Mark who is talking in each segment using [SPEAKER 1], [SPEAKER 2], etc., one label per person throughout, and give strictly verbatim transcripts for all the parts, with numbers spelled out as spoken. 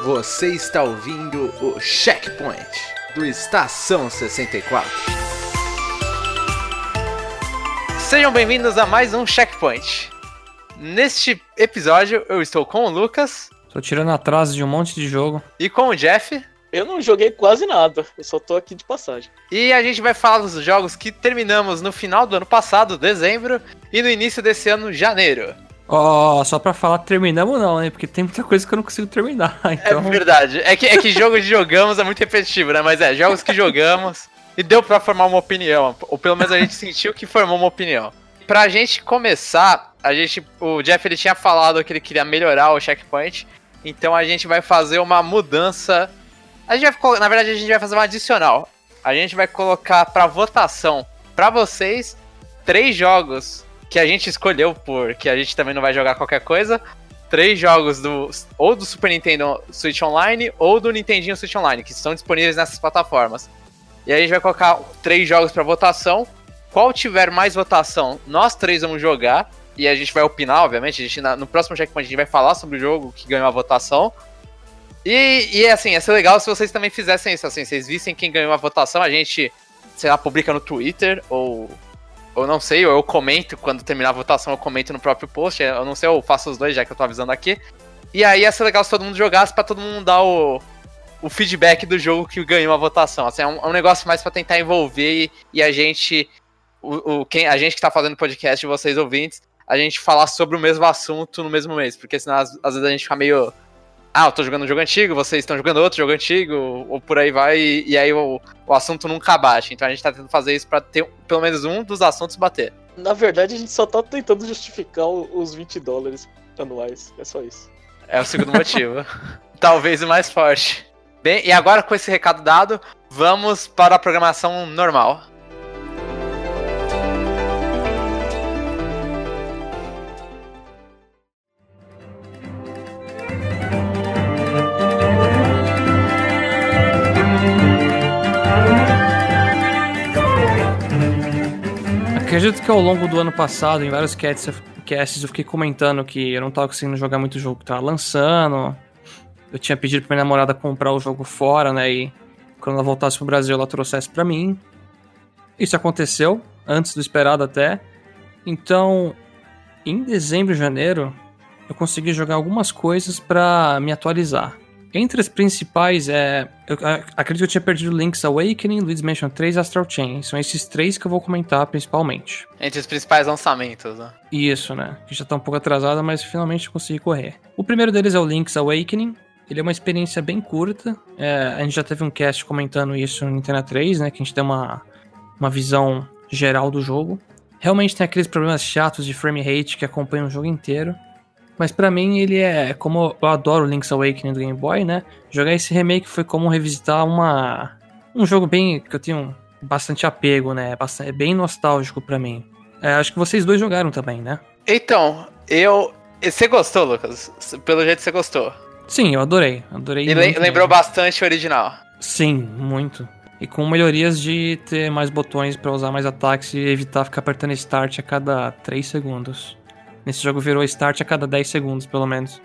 [SPEAKER 1] Você está ouvindo o Checkpoint do Estação sessenta e quatro. Sejam bem-vindos a mais um Checkpoint. Neste episódio eu estou com o Lucas.
[SPEAKER 2] Tô tirando atraso de um monte de jogo.
[SPEAKER 1] E com o Jeff.
[SPEAKER 3] Eu não joguei quase nada, eu só tô aqui de passagem.
[SPEAKER 1] E a gente vai falar dos jogos que terminamos no final do ano passado, dezembro, e no início desse ano, janeiro.
[SPEAKER 2] Ó, oh, só pra falar, terminamos não, né? Porque tem muita coisa que eu não consigo terminar, então...
[SPEAKER 1] É verdade, é que, é que jogo de jogamos é muito repetitivo, né? Mas é, jogos que jogamos e deu pra formar uma opinião, ou pelo menos a gente sentiu que formou uma opinião. Pra gente começar, a gente, o Jeff ele tinha falado que ele queria melhorar o Checkpoint, então a gente vai fazer uma mudança... A gente vai, na verdade, a gente vai fazer uma adicional. A gente vai colocar pra votação, pra vocês, três jogos que a gente escolheu, porque a gente também não vai jogar qualquer coisa. Três jogos do ou do Super Nintendo Switch Online ou do Nintendinho Switch Online, que estão disponíveis nessas plataformas. E aí a gente vai colocar três jogos pra votação. Qual tiver mais votação, nós três vamos jogar. E a gente vai opinar, obviamente. A gente, no próximo Checkpoint a gente vai falar sobre o jogo que ganhou a votação. E, e assim, ia ser legal se vocês também fizessem isso, assim, vocês vissem quem ganhou a votação, a gente, sei lá, publica no Twitter, ou, ou não sei, ou eu comento, quando terminar a votação eu comento no próprio post, eu não sei, eu faço os dois, já que eu tô avisando aqui. E aí ia ser legal se todo mundo jogasse, pra todo mundo dar o, o feedback do jogo que ganhou a votação, assim, é um, é um negócio mais pra tentar envolver e, e a gente, o, o, quem, a gente que tá fazendo podcast, vocês ouvintes, a gente falar sobre o mesmo assunto no mesmo mês, porque senão às, às vezes a gente fica meio... Ah, eu tô jogando um jogo antigo, vocês estão jogando outro jogo antigo, ou por aí vai, e, e aí o, o assunto nunca bate. Então a gente tá tentando fazer isso pra ter pelo menos um dos assuntos bater.
[SPEAKER 3] Na verdade, a gente só tá tentando justificar os vinte dólares anuais, é só isso.
[SPEAKER 1] É o segundo motivo. Talvez o mais forte. Bem, e agora com esse recado dado, vamos para a programação normal.
[SPEAKER 2] Acredito que ao longo do ano passado, em vários casts, eu fiquei comentando que eu não tava conseguindo jogar muito jogo que tava lançando. Eu tinha pedido pra minha namorada comprar o jogo fora, né? E quando ela voltasse pro Brasil, ela trouxesse pra mim. Isso aconteceu, antes do esperado até. Então, em dezembro e janeiro, eu consegui jogar algumas coisas pra me atualizar. Entre as principais, é, eu acredito que eu tinha perdido Link's Awakening, Luigi's Mansion três e Astral Chain. São esses três que eu vou comentar principalmente.
[SPEAKER 1] Entre os principais lançamentos, né?
[SPEAKER 2] Isso, né? Que já tá um pouco atrasada, mas finalmente eu consegui correr. O primeiro deles é o Link's Awakening. Ele é uma experiência bem curta. É, a gente já teve um cast comentando isso no Nintendo três, né? Que a gente tem uma, uma visão geral do jogo. Realmente tem aqueles problemas chatos de frame rate que acompanham o jogo inteiro. Mas pra mim ele é, como eu adoro Link's Awakening do Game Boy, né? Jogar esse remake foi como revisitar uma, um jogo bem, que eu tenho bastante apego, né? Bastante, é bem nostálgico pra mim. É, acho que vocês dois jogaram também, né?
[SPEAKER 1] Então, eu... Você gostou, Lucas? Pelo jeito você gostou.
[SPEAKER 2] Sim, eu adorei. adorei
[SPEAKER 1] e
[SPEAKER 2] muito
[SPEAKER 1] lembrou
[SPEAKER 2] mesmo.
[SPEAKER 1] bastante o original.
[SPEAKER 2] Sim, muito. E com melhorias de ter mais botões pra usar mais ataques e evitar ficar apertando Start a cada três segundos. Nesse jogo virou Start a cada dez segundos, pelo menos.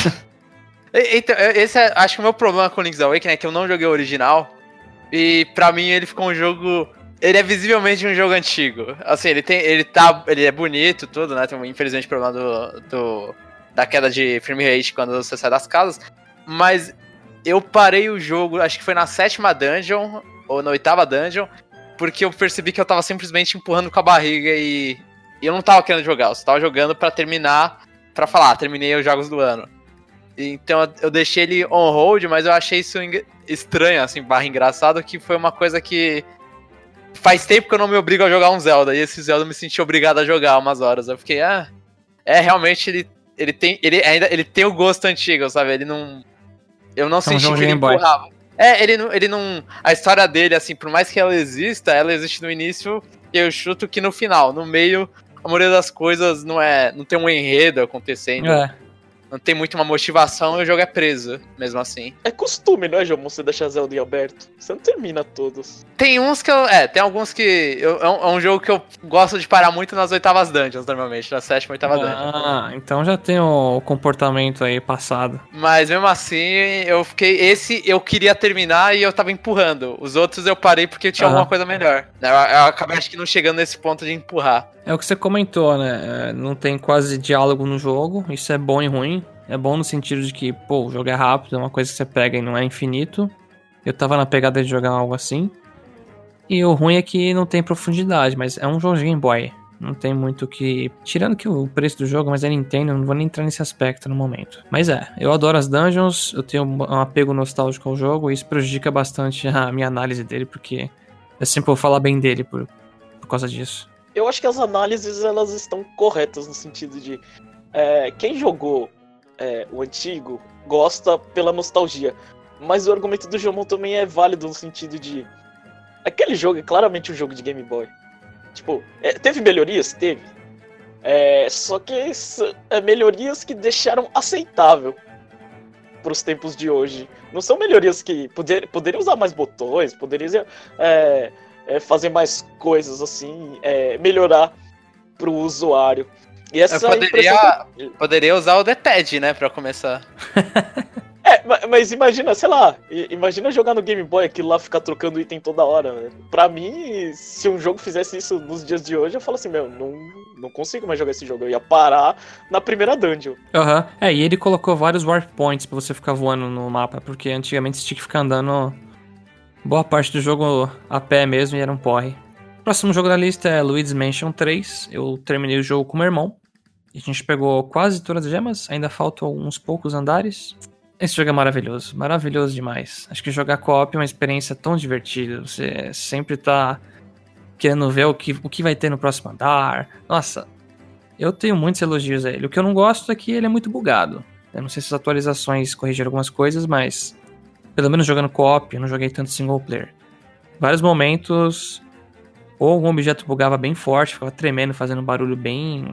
[SPEAKER 1] Então, esse é, acho que o meu problema com Link's Awakening é que eu não joguei o original. E pra mim ele ficou um jogo... Ele é visivelmente um jogo antigo. Assim, ele tem, ele tá, ele é bonito, tudo, né? Tem, infelizmente, problema do, do, da queda de frame rate quando você sai das casas. Mas eu parei o jogo, acho que foi na sétima dungeon, ou na oitava dungeon, porque eu percebi que eu tava simplesmente empurrando com a barriga e... E eu não tava querendo jogar, eu só tava jogando pra terminar, pra falar, ah, terminei os jogos do ano. Então eu deixei ele on hold, mas eu achei isso estranho, assim, barra engraçado, que foi uma coisa que faz tempo que eu não me obrigo a jogar um Zelda, e esse Zelda eu me senti obrigado a jogar umas horas. Eu fiquei, ah, é, realmente ele, ele tem ele ainda ele tem o gosto antigo, sabe? Ele não... Eu não é senti um que ele empurrava. É, ele não, ele não... A história dele, assim, por mais que ela exista, ela existe no início, e eu chuto que no final, no meio... A maioria das coisas não é, não tem um enredo acontecendo. É. não tem muito uma motivação e o jogo é preso, mesmo assim.
[SPEAKER 3] É costume, não é, João? Você deixar Zelda em aberto. Você não termina todos.
[SPEAKER 1] Tem uns que eu... É, tem alguns que... Eu, é, um, é um jogo que eu gosto de parar muito nas oitavas dungeons, normalmente. Na sétima, oitava dungeon.
[SPEAKER 2] Ah, então já tem o comportamento aí passado.
[SPEAKER 1] Mas mesmo assim, eu fiquei... Esse eu queria terminar e eu tava empurrando. Os outros eu parei porque tinha ah. alguma coisa melhor. Eu, eu acabei, acho que não chegando nesse ponto de empurrar.
[SPEAKER 2] É o que você comentou, né? Não tem quase diálogo no jogo. Isso é bom e ruim. É bom no sentido de que, pô, o jogo é rápido, é uma coisa que você pega e não é infinito. Eu tava na pegada de jogar algo assim. E o ruim é que não tem profundidade, mas é um jogo Game Boy. Não tem muito que... Tirando que o preço do jogo, mas é Nintendo, eu não vou nem entrar nesse aspecto no momento. Mas é, eu adoro as dungeons, eu tenho um apego nostálgico ao jogo, e isso prejudica bastante a minha análise dele, porque eu sempre vou falar bem dele por, por causa disso.
[SPEAKER 3] Eu acho que as análises, elas estão corretas no sentido de... É, quem jogou é, o antigo gosta pela nostalgia. Mas o argumento do Jomon também é válido no sentido de... Aquele jogo é claramente um jogo de Game Boy. Tipo, é, teve melhorias? Teve. É, só que é, melhorias que deixaram aceitável pros tempos de hoje. Não são melhorias que... Poder, poderiam usar mais botões, poderiam... É, É, fazer mais coisas assim, é, melhorar pro usuário. E essa
[SPEAKER 1] Eu poderia, que... poderia usar o D-Pad, né, pra começar.
[SPEAKER 3] É, mas imagina, sei lá, imagina jogar no Game Boy aquilo lá, ficar trocando item toda hora, né? Pra mim, se um jogo fizesse isso nos dias de hoje, eu falo assim, meu, não, não consigo mais jogar esse jogo, eu ia parar na primeira dungeon.
[SPEAKER 2] Aham, uhum. É, e ele colocou vários warp points pra você ficar voando no mapa, porque antigamente você tinha que ficar andando... Boa parte do jogo a pé mesmo e era um porre. Próximo jogo da lista é Luigi's Mansion três. Eu terminei o jogo com meu irmão. A gente pegou quase todas as gemas, ainda faltam uns poucos andares. Esse jogo é maravilhoso, maravilhoso demais. Acho que jogar co-op é uma experiência tão divertida. Você sempre tá querendo ver o que, o que vai ter no próximo andar. Nossa, eu tenho muitos elogios a ele. O que eu não gosto é que ele é muito bugado. Eu não sei se as atualizações corrigiram algumas coisas, mas... Pelo menos jogando co-op, eu não joguei tanto single player. Vários momentos, ou algum objeto bugava bem forte, ficava tremendo, fazendo um barulho bem,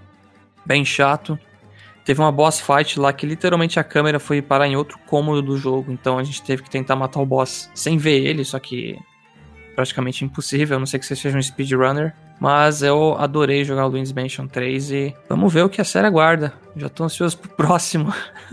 [SPEAKER 2] bem chato. Teve uma boss fight lá que literalmente a câmera foi parar em outro cômodo do jogo, então a gente teve que tentar matar o boss sem ver ele, só que praticamente impossível, a não ser que você seja um speedrunner. Mas eu adorei jogar o Luigi's Mansion três e vamos ver o que a série aguarda. Já tô ansioso pro próximo.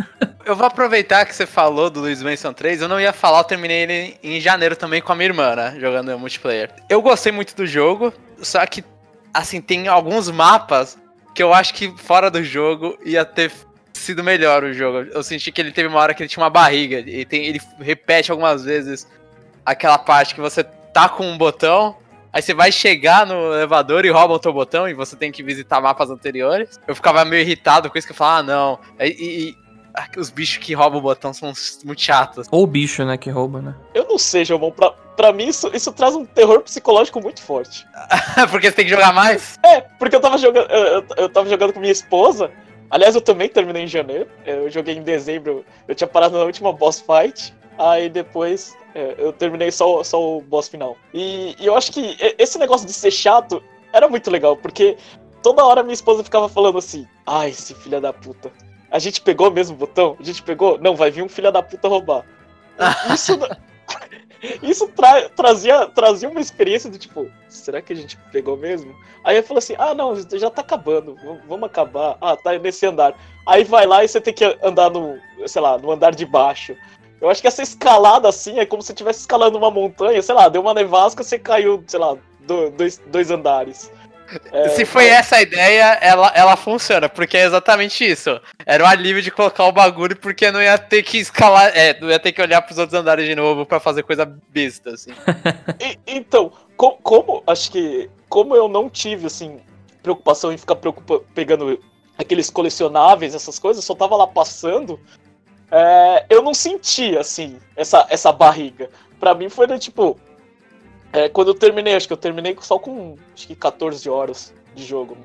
[SPEAKER 1] Eu vou aproveitar que você falou do Luigi's Mansion três, eu não ia falar, eu terminei ele em janeiro também com a minha irmã, né, jogando multiplayer. Eu gostei muito do jogo, só que, assim, tem alguns mapas que eu acho que fora do jogo ia ter sido melhor o jogo. Eu senti que ele teve uma hora que ele tinha uma barriga, e tem, ele repete algumas vezes aquela parte que você tá com um botão, aí você vai chegar no elevador e rouba o teu botão e você tem que visitar mapas anteriores. Eu ficava meio irritado com isso, que eu falava, ah, não. E, e os bichos que roubam o botão são muito chatos.
[SPEAKER 2] Ou o bicho, né, que rouba, né?
[SPEAKER 3] Eu não sei, João, pra, pra mim isso, isso traz um terror psicológico muito forte.
[SPEAKER 1] Porque você tem que jogar mais?
[SPEAKER 3] É, porque eu tava jogando, eu, eu tava jogando com minha esposa. Aliás, eu também terminei em janeiro. Eu joguei em dezembro, eu tinha parado na última boss fight. Aí depois é, eu terminei só, só o boss final. E, e eu acho que esse negócio de ser chato era muito legal, porque toda hora minha esposa ficava falando assim, ai, esse filho da puta. A gente pegou o mesmo botão? A gente pegou? Não, vai vir um filho da puta roubar. Isso, isso tra, trazia, trazia uma experiência do tipo, será que a gente pegou mesmo? Aí eu falei assim, ah não, já tá acabando, vamos acabar. Ah, tá nesse andar. Aí vai lá e você tem que andar no, sei lá, no andar de baixo. Eu acho que essa escalada assim é como se você estivesse escalando uma montanha, sei lá, deu uma nevasca, você caiu, sei lá, dois, dois andares.
[SPEAKER 1] É, Se foi mas... essa a ideia, ela, ela funciona, porque é exatamente isso. Era um alívio de colocar o bagulho, porque não ia ter que escalar, é, não ia ter que olhar pros outros andares de novo pra fazer coisa besta, assim.
[SPEAKER 3] e, então, com, como, acho que, como eu não tive, assim, preocupação em ficar preocupa, pegando aqueles colecionáveis, essas coisas, só tava lá passando, é, eu não senti, assim, essa, essa barriga. Pra mim foi, tipo... É, quando eu terminei, acho que eu terminei só com acho que catorze horas de jogo.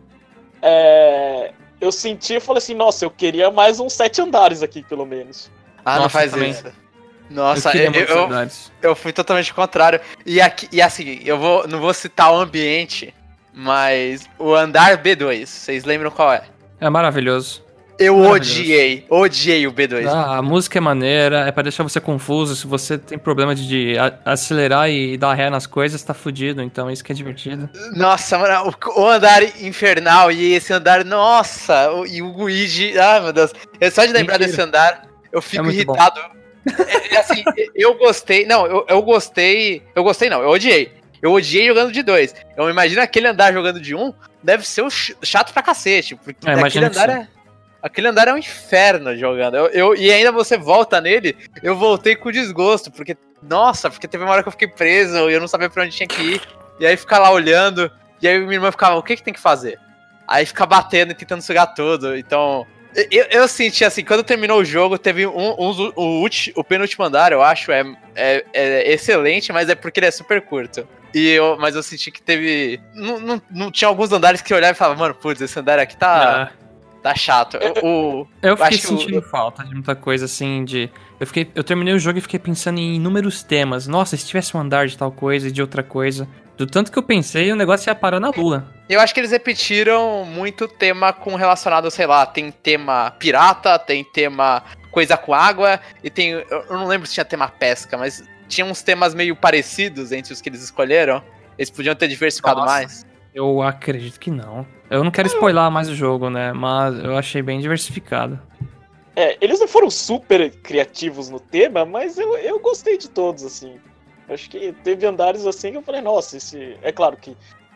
[SPEAKER 3] É, eu senti e falei assim, nossa, eu queria mais uns sete andares aqui, pelo menos.
[SPEAKER 1] Ah, nossa, não faz também. Isso. Nossa, eu, eu, eu, eu fui totalmente contrário. E, aqui, e assim, eu vou, não vou citar o ambiente, mas o andar B dois, vocês lembram qual é?
[SPEAKER 2] É maravilhoso.
[SPEAKER 1] Eu odiei, odiei o B dois.
[SPEAKER 2] Ah, a música é maneira, é pra deixar você confuso. Se você tem problema de, de acelerar e dar ré nas coisas, tá fudido. Então isso que é divertido.
[SPEAKER 1] Nossa, mano, o, o andar infernal e esse andar, nossa, o, e o Luigi, ah, meu Deus. É só de lembrar Mentira. desse andar, eu fico é irritado. É, é assim, eu gostei, não, eu, eu gostei, eu gostei não, eu odiei. Eu odiei jogando de dois. Eu imagino aquele andar jogando de um, deve ser um chato pra cacete, porque
[SPEAKER 2] é,
[SPEAKER 1] aquele andar é... Aquele andar é um inferno jogando. Eu, eu, e ainda você volta nele, eu voltei com desgosto, porque, nossa, porque teve uma hora que eu fiquei preso e eu não sabia pra onde tinha que ir. E aí ficar lá olhando, e aí minha irmã ficava, o que que tem que fazer? Aí fica batendo e tentando sugar tudo. Então, eu, eu senti assim, quando terminou o jogo, teve um, um, o, ulti, o penúltimo andar, eu acho, é, é, é excelente, mas é porque ele é super curto. E eu, mas eu senti que teve. Não, não, não tinha alguns andares que eu olhava e falava, mano, putz, esse andar aqui tá. Não. Tá chato. O,
[SPEAKER 2] eu fiquei
[SPEAKER 1] acho
[SPEAKER 2] sentindo
[SPEAKER 1] o...
[SPEAKER 2] falta de muita coisa, assim, de... Eu, fiquei, eu terminei o jogo e fiquei pensando em inúmeros temas. Nossa, se tivesse um andar de tal coisa e de outra coisa. Do tanto que eu pensei, o negócio ia parar na lua.
[SPEAKER 1] Eu acho que eles repetiram muito tema com relacionado, sei lá, tem tema pirata, tem tema coisa com água, e tem... Eu não lembro se tinha tema pesca, mas tinha uns temas meio parecidos entre os que eles escolheram. Eles podiam ter diversificado
[SPEAKER 2] Nossa.
[SPEAKER 1] mais.
[SPEAKER 2] Eu acredito que não. Eu não quero spoiler mais o jogo, né? Mas eu achei bem diversificado.
[SPEAKER 3] É, eles não foram super criativos no tema, mas eu, eu gostei de todos, assim. Acho que teve andares assim que eu falei, nossa, esse... É claro que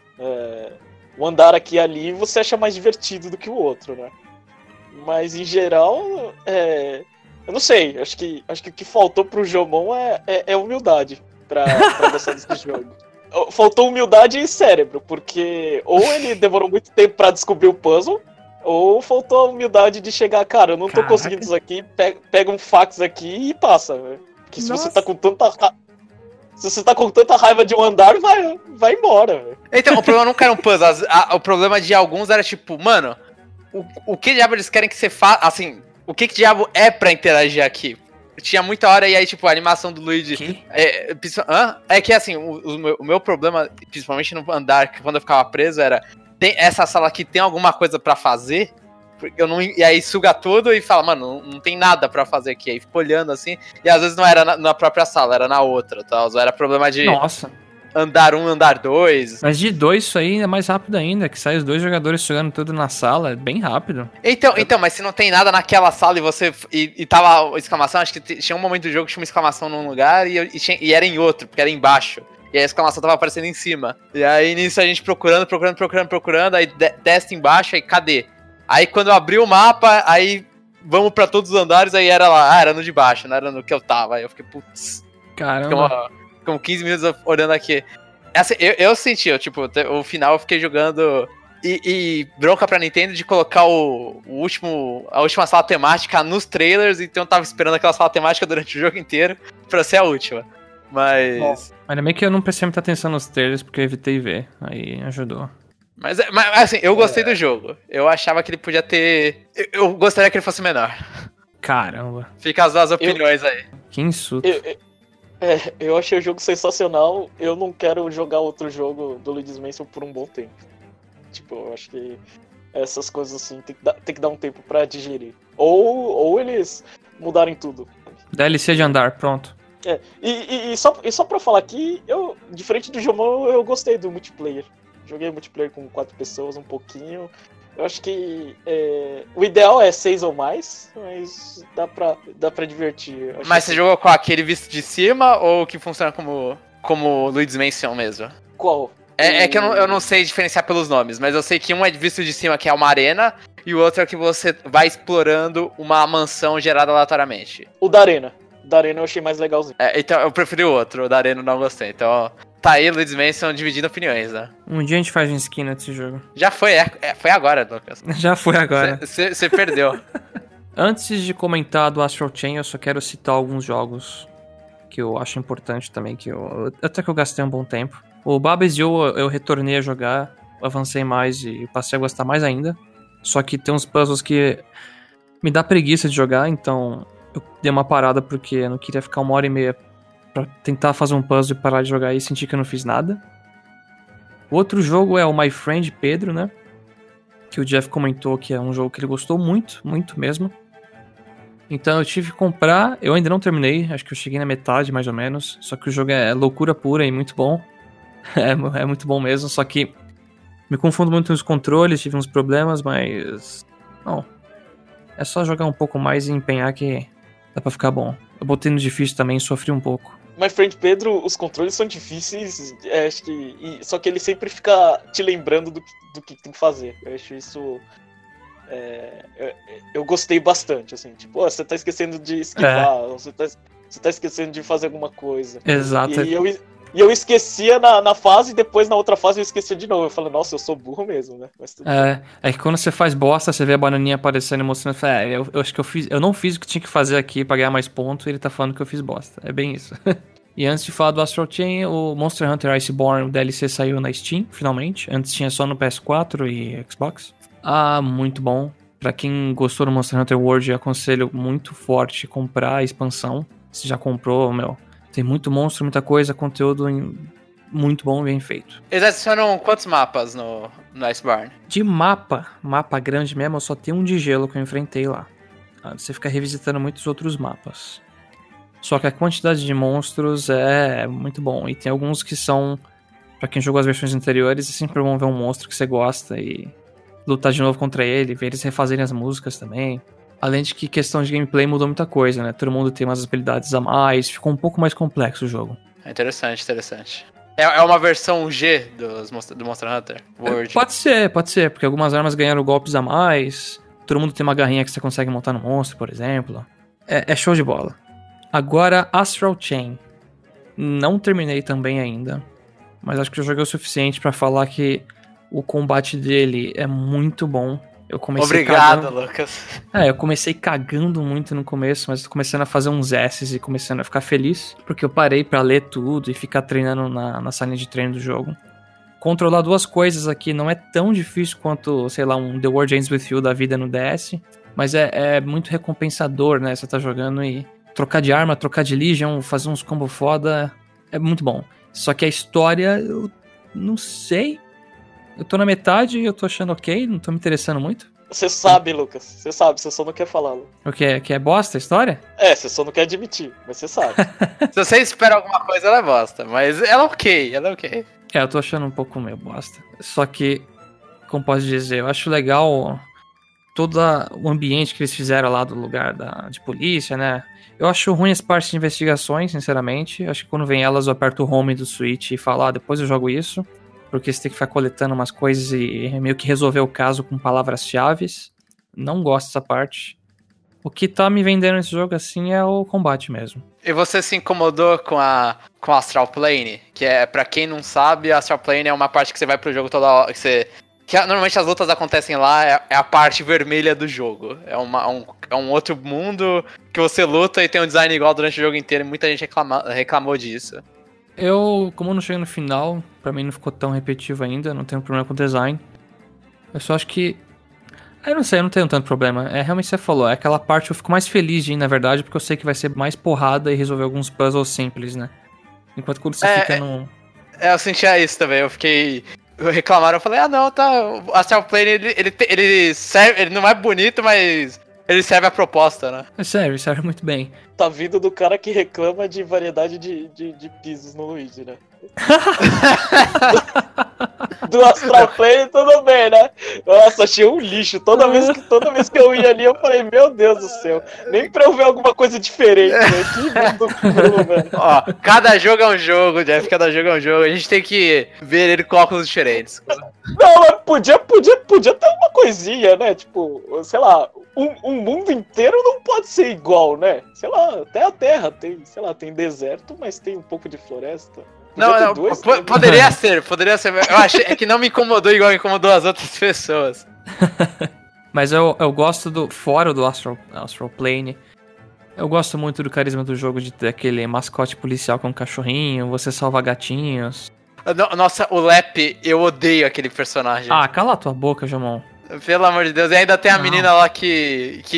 [SPEAKER 3] é, o andar aqui e ali você acha mais divertido do que o outro, né? Mas, em geral, é... eu não sei. Acho que, acho que o que faltou pro Jomon é, é, é humildade pra, pra gostar desse jogo. Faltou humildade e cérebro, porque ou ele demorou muito tempo pra descobrir o puzzle, ou faltou a humildade de chegar, cara, eu não tô Caraca. conseguindo isso aqui, pega, pega um fax aqui e passa, velho. Porque se Nossa. você tá com tanta ra... se você tá com tanta raiva de um andar, vai, vai embora, velho.
[SPEAKER 1] Então, o problema não era um puzzle, a, a, o problema de alguns era tipo, mano, o, o que diabo eles querem que você faça, assim, o que, que diabo é pra interagir aqui? Tinha muita hora e aí, tipo, a animação do Luigi... É, é, é que, assim, o, o, meu, o meu problema, principalmente no andar, que quando eu ficava preso, era... Tem, essa sala aqui tem alguma coisa pra fazer? Eu não, e aí suga tudo e fala, mano, não, não tem nada pra fazer aqui. Aí fica olhando, assim, e às vezes não era na, na própria sala, era na outra, tal. Era problema de...
[SPEAKER 2] Nossa.
[SPEAKER 1] Andar um, andar dois.
[SPEAKER 2] Mas de dois isso aí é mais rápido ainda, que sai os dois jogadores jogando tudo na sala, é bem rápido.
[SPEAKER 1] Então, então, mas se não tem nada naquela sala e você... E, e tava exclamação, acho que tinha um momento do jogo que tinha uma exclamação num lugar e, e, tinha, e era em outro, porque era embaixo. E aí a exclamação tava aparecendo em cima. E aí nisso a gente procurando, procurando, procurando, procurando, aí de, desce embaixo, aí cadê? Aí quando eu abri o mapa, aí vamos pra todos os andares, aí era lá, ah, era no de baixo, não era no que eu tava. Aí eu fiquei, putz...
[SPEAKER 2] Caramba...
[SPEAKER 1] Com quinze minutos olhando aqui. Assim, eu, eu senti, eu, tipo, o final eu fiquei jogando. E, e bronca pra Nintendo de colocar o, o último, a última sala temática nos trailers, então eu tava esperando aquela sala temática durante o jogo inteiro pra ser a última. Mas.
[SPEAKER 2] Bom, ainda bem que eu não prestei muita atenção nos trailers porque eu evitei ver. Aí ajudou.
[SPEAKER 1] Mas, mas assim, eu gostei é. do jogo. Eu achava que ele podia ter. Eu, eu gostaria que ele fosse menor.
[SPEAKER 2] Caramba.
[SPEAKER 1] Fica as duas opiniões
[SPEAKER 3] eu,
[SPEAKER 1] aí.
[SPEAKER 2] Que insulto.
[SPEAKER 3] Eu, eu, é, eu achei o jogo sensacional. Eu não quero jogar outro jogo do Luigi's Mansion por um bom tempo. Tipo, eu acho que essas coisas assim tem que dar, tem que dar um tempo pra digerir. Ou, ou eles mudarem tudo.
[SPEAKER 2] D L C de andar, pronto.
[SPEAKER 3] É, e, e, e, só, e só pra falar aqui, eu, diferente do Jomon, eu gostei do multiplayer. Joguei multiplayer com quatro pessoas um pouquinho. Eu acho que é, o ideal é seis ou mais, mas dá pra, dá pra divertir.
[SPEAKER 1] Mas você que... jogou com aquele visto de cima ou que funciona como, como Luigi's Mansion mesmo?
[SPEAKER 3] Qual?
[SPEAKER 1] É, é que eu não, eu não sei diferenciar pelos nomes, mas eu sei que um é visto de cima, que é uma arena, e o outro é que você vai explorando uma mansão gerada aleatoriamente.
[SPEAKER 3] O da arena. O da arena eu achei mais legalzinho.
[SPEAKER 1] É, então eu preferi o outro, o da arena eu não gostei. Então, tá aí, Luigi's Mansion dividindo opiniões, né?
[SPEAKER 2] Um dia a gente faz um skin nesse jogo.
[SPEAKER 1] Já foi, é, é, foi agora, Lucas.
[SPEAKER 2] Já foi agora.
[SPEAKER 1] Você perdeu.
[SPEAKER 2] Antes de comentar do Astral Chain, eu só quero citar alguns jogos que eu acho importante também, que eu, até que eu gastei um bom tempo. O Babes Joe eu retornei a jogar, avancei mais e passei a gostar mais ainda. Só que tem uns puzzles que me dá preguiça de jogar, então eu dei uma parada porque eu não queria ficar uma hora e meia pra tentar fazer um puzzle e parar de jogar e sentir que eu não fiz nada. O outro jogo é o My Friend Pedro, né? que o Jeff comentou que é um jogo que ele gostou muito, muito mesmo. Então eu tive que comprar, eu ainda não terminei, acho que eu cheguei na metade mais ou menos, só que o jogo é loucura pura e muito bom. é, é muito bom mesmo, só que me confundo muito nos controles, tive uns problemas, mas... Não, é só jogar um pouco mais e empenhar que dá pra ficar bom. Eu botei no difícil também, sofri um pouco.
[SPEAKER 3] My Friend Pedro, os controles são difíceis, é, acho que, e, só que ele sempre fica te lembrando do que, do que tem que fazer. Eu acho isso... É, eu, eu gostei bastante, assim, tipo, oh, você tá esquecendo de esquivar, é. você, tá, você tá esquecendo de fazer alguma coisa.
[SPEAKER 2] Exato.
[SPEAKER 3] E eu, e eu esquecia na, na fase e depois na outra fase eu esquecia de novo. Eu falei, nossa, eu sou burro mesmo, né? Mas tudo
[SPEAKER 2] é, é que quando você faz bosta, você vê a bananinha aparecendo e mostrando, fala, é, eu, eu acho que eu fiz, eu não fiz o que tinha que fazer aqui pra ganhar mais pontos e ele tá falando que eu fiz bosta. É bem isso. E antes de falar do Astral Chain, o Monster Hunter Iceborne, o D L C saiu na Steam, finalmente. Antes tinha só no P S quatro e Xbox. Ah, muito bom. Pra quem gostou do Monster Hunter World, eu aconselho muito forte comprar a expansão. Se já comprou, meu, tem muito monstro, muita coisa, conteúdo muito bom e bem feito.
[SPEAKER 1] Eles adicionam quantos mapas no, no Iceborne?
[SPEAKER 2] De mapa, mapa grande mesmo, só tem um de gelo que eu enfrentei lá. Você fica revisitando muitos outros mapas. Só que a quantidade de monstros é muito bom. E tem alguns que são, pra quem jogou as versões anteriores, é sempre bom ver um monstro que você gosta e lutar de novo contra ele, ver eles refazerem as músicas também. Além de que questão de gameplay mudou muita coisa, né? Todo mundo tem umas habilidades a mais, ficou um pouco mais complexo o jogo.
[SPEAKER 1] É interessante, interessante. É, é uma versão G dos, do Monster Hunter World?
[SPEAKER 2] É, pode ser, pode ser, porque algumas armas ganharam golpes a mais, todo mundo tem uma garrinha que você consegue montar no monstro, por exemplo. É, é show de bola. Agora, Astral Chain. Não terminei também ainda, mas acho que eu joguei o suficiente pra falar que o combate dele é muito bom. Eu comecei
[SPEAKER 1] Obrigado,
[SPEAKER 2] cagando...
[SPEAKER 1] Lucas.
[SPEAKER 2] É, eu comecei cagando muito no começo, mas tô começando a fazer uns S's e começando a ficar feliz, porque eu parei pra ler tudo e ficar treinando na, na salinha de treino do jogo. Controlar duas coisas aqui não é tão difícil quanto, sei lá, um The World Ends With You da vida no D S, mas é, é muito recompensador, né? Você tá jogando e trocar de arma, trocar de Legion, fazer uns combos foda, é muito bom. Só que a história, eu não sei... Eu tô na metade e eu tô achando ok, não tô me interessando muito.
[SPEAKER 3] Você sabe, Lucas. Você sabe, você só não quer falar.
[SPEAKER 2] O que é, que é bosta a história?
[SPEAKER 3] É, você só não quer admitir, mas você sabe.
[SPEAKER 1] Se você espera alguma coisa, ela é bosta. Mas ela é ok, ela é ok.
[SPEAKER 2] É, eu tô achando um pouco meio bosta. Só que, como posso dizer, eu acho legal todo o ambiente que eles fizeram lá do lugar da, de polícia, né? Eu acho ruim as partes de investigações, sinceramente. Eu acho que quando vem elas, eu aperto o home do Switch e falo, ah, depois eu jogo isso. Porque você tem que ficar coletando umas coisas e meio que resolver o caso com palavras-chave. Não gosto dessa parte. O que tá me vendendo nesse jogo assim é o combate mesmo.
[SPEAKER 1] E você se incomodou com a com a Astral Plane? Que é, pra quem não sabe, a Astral Plane é uma parte que você vai pro jogo toda hora. Que você, que normalmente as lutas acontecem lá, é, é a parte vermelha do jogo. É, uma, um, é um outro mundo que você luta e tem um design igual durante o jogo inteiro. E muita gente reclama, reclamou disso.
[SPEAKER 2] Eu, como não cheguei no final, pra mim não ficou tão repetitivo ainda, não tenho problema com o design. Eu só acho que... Eu não sei, eu não tenho tanto problema. É realmente você falou, é aquela parte que eu fico mais feliz de ir, na verdade, porque eu sei que vai ser mais porrada e resolver alguns puzzles simples, né? Enquanto quando você
[SPEAKER 1] é,
[SPEAKER 2] fica no...
[SPEAKER 1] É, eu sentia isso também, eu fiquei... Reclamaram, eu falei, ah não, tá... O Astral Plane, ele, ele, ele serve... Ele não é bonito, mas... Ele serve a proposta, né?
[SPEAKER 2] É sério, serve muito bem.
[SPEAKER 3] Tá vindo do cara que reclama de variedade de, de, de pisos no Luigi, né? do, do Astral Plane, tudo bem, né? Nossa, achei um lixo. Toda vez, que, toda vez que eu ia ali, eu falei, meu Deus do céu. Nem pra eu ver alguma coisa diferente, né? Que mundo cru, velho.
[SPEAKER 1] Ó, cada jogo é um jogo, Jeff. Cada jogo é um jogo. A gente tem que ver ele com óculos diferentes.
[SPEAKER 3] Não, mas podia, podia, podia ter uma coisinha, né? Tipo, sei lá... Um, um mundo inteiro não pode ser igual, né? Sei lá, até a Terra tem, sei lá, tem deserto, mas tem um pouco de floresta. Podia
[SPEAKER 1] não, não,
[SPEAKER 3] dois,
[SPEAKER 1] po-
[SPEAKER 3] né?
[SPEAKER 1] poderia ser, poderia ser. Eu achei é que não me incomodou igual incomodou as outras pessoas.
[SPEAKER 2] Mas eu, eu gosto do, fora do Astral, Astral Plane, eu gosto muito do carisma do jogo de ter aquele mascote policial com um cachorrinho, você salva gatinhos.
[SPEAKER 1] Nossa, o Lep, eu odeio aquele personagem.
[SPEAKER 2] Ah, cala a tua boca, Jamon.
[SPEAKER 1] Pelo amor de Deus, e ainda tem a
[SPEAKER 2] Não.
[SPEAKER 1] menina lá que, que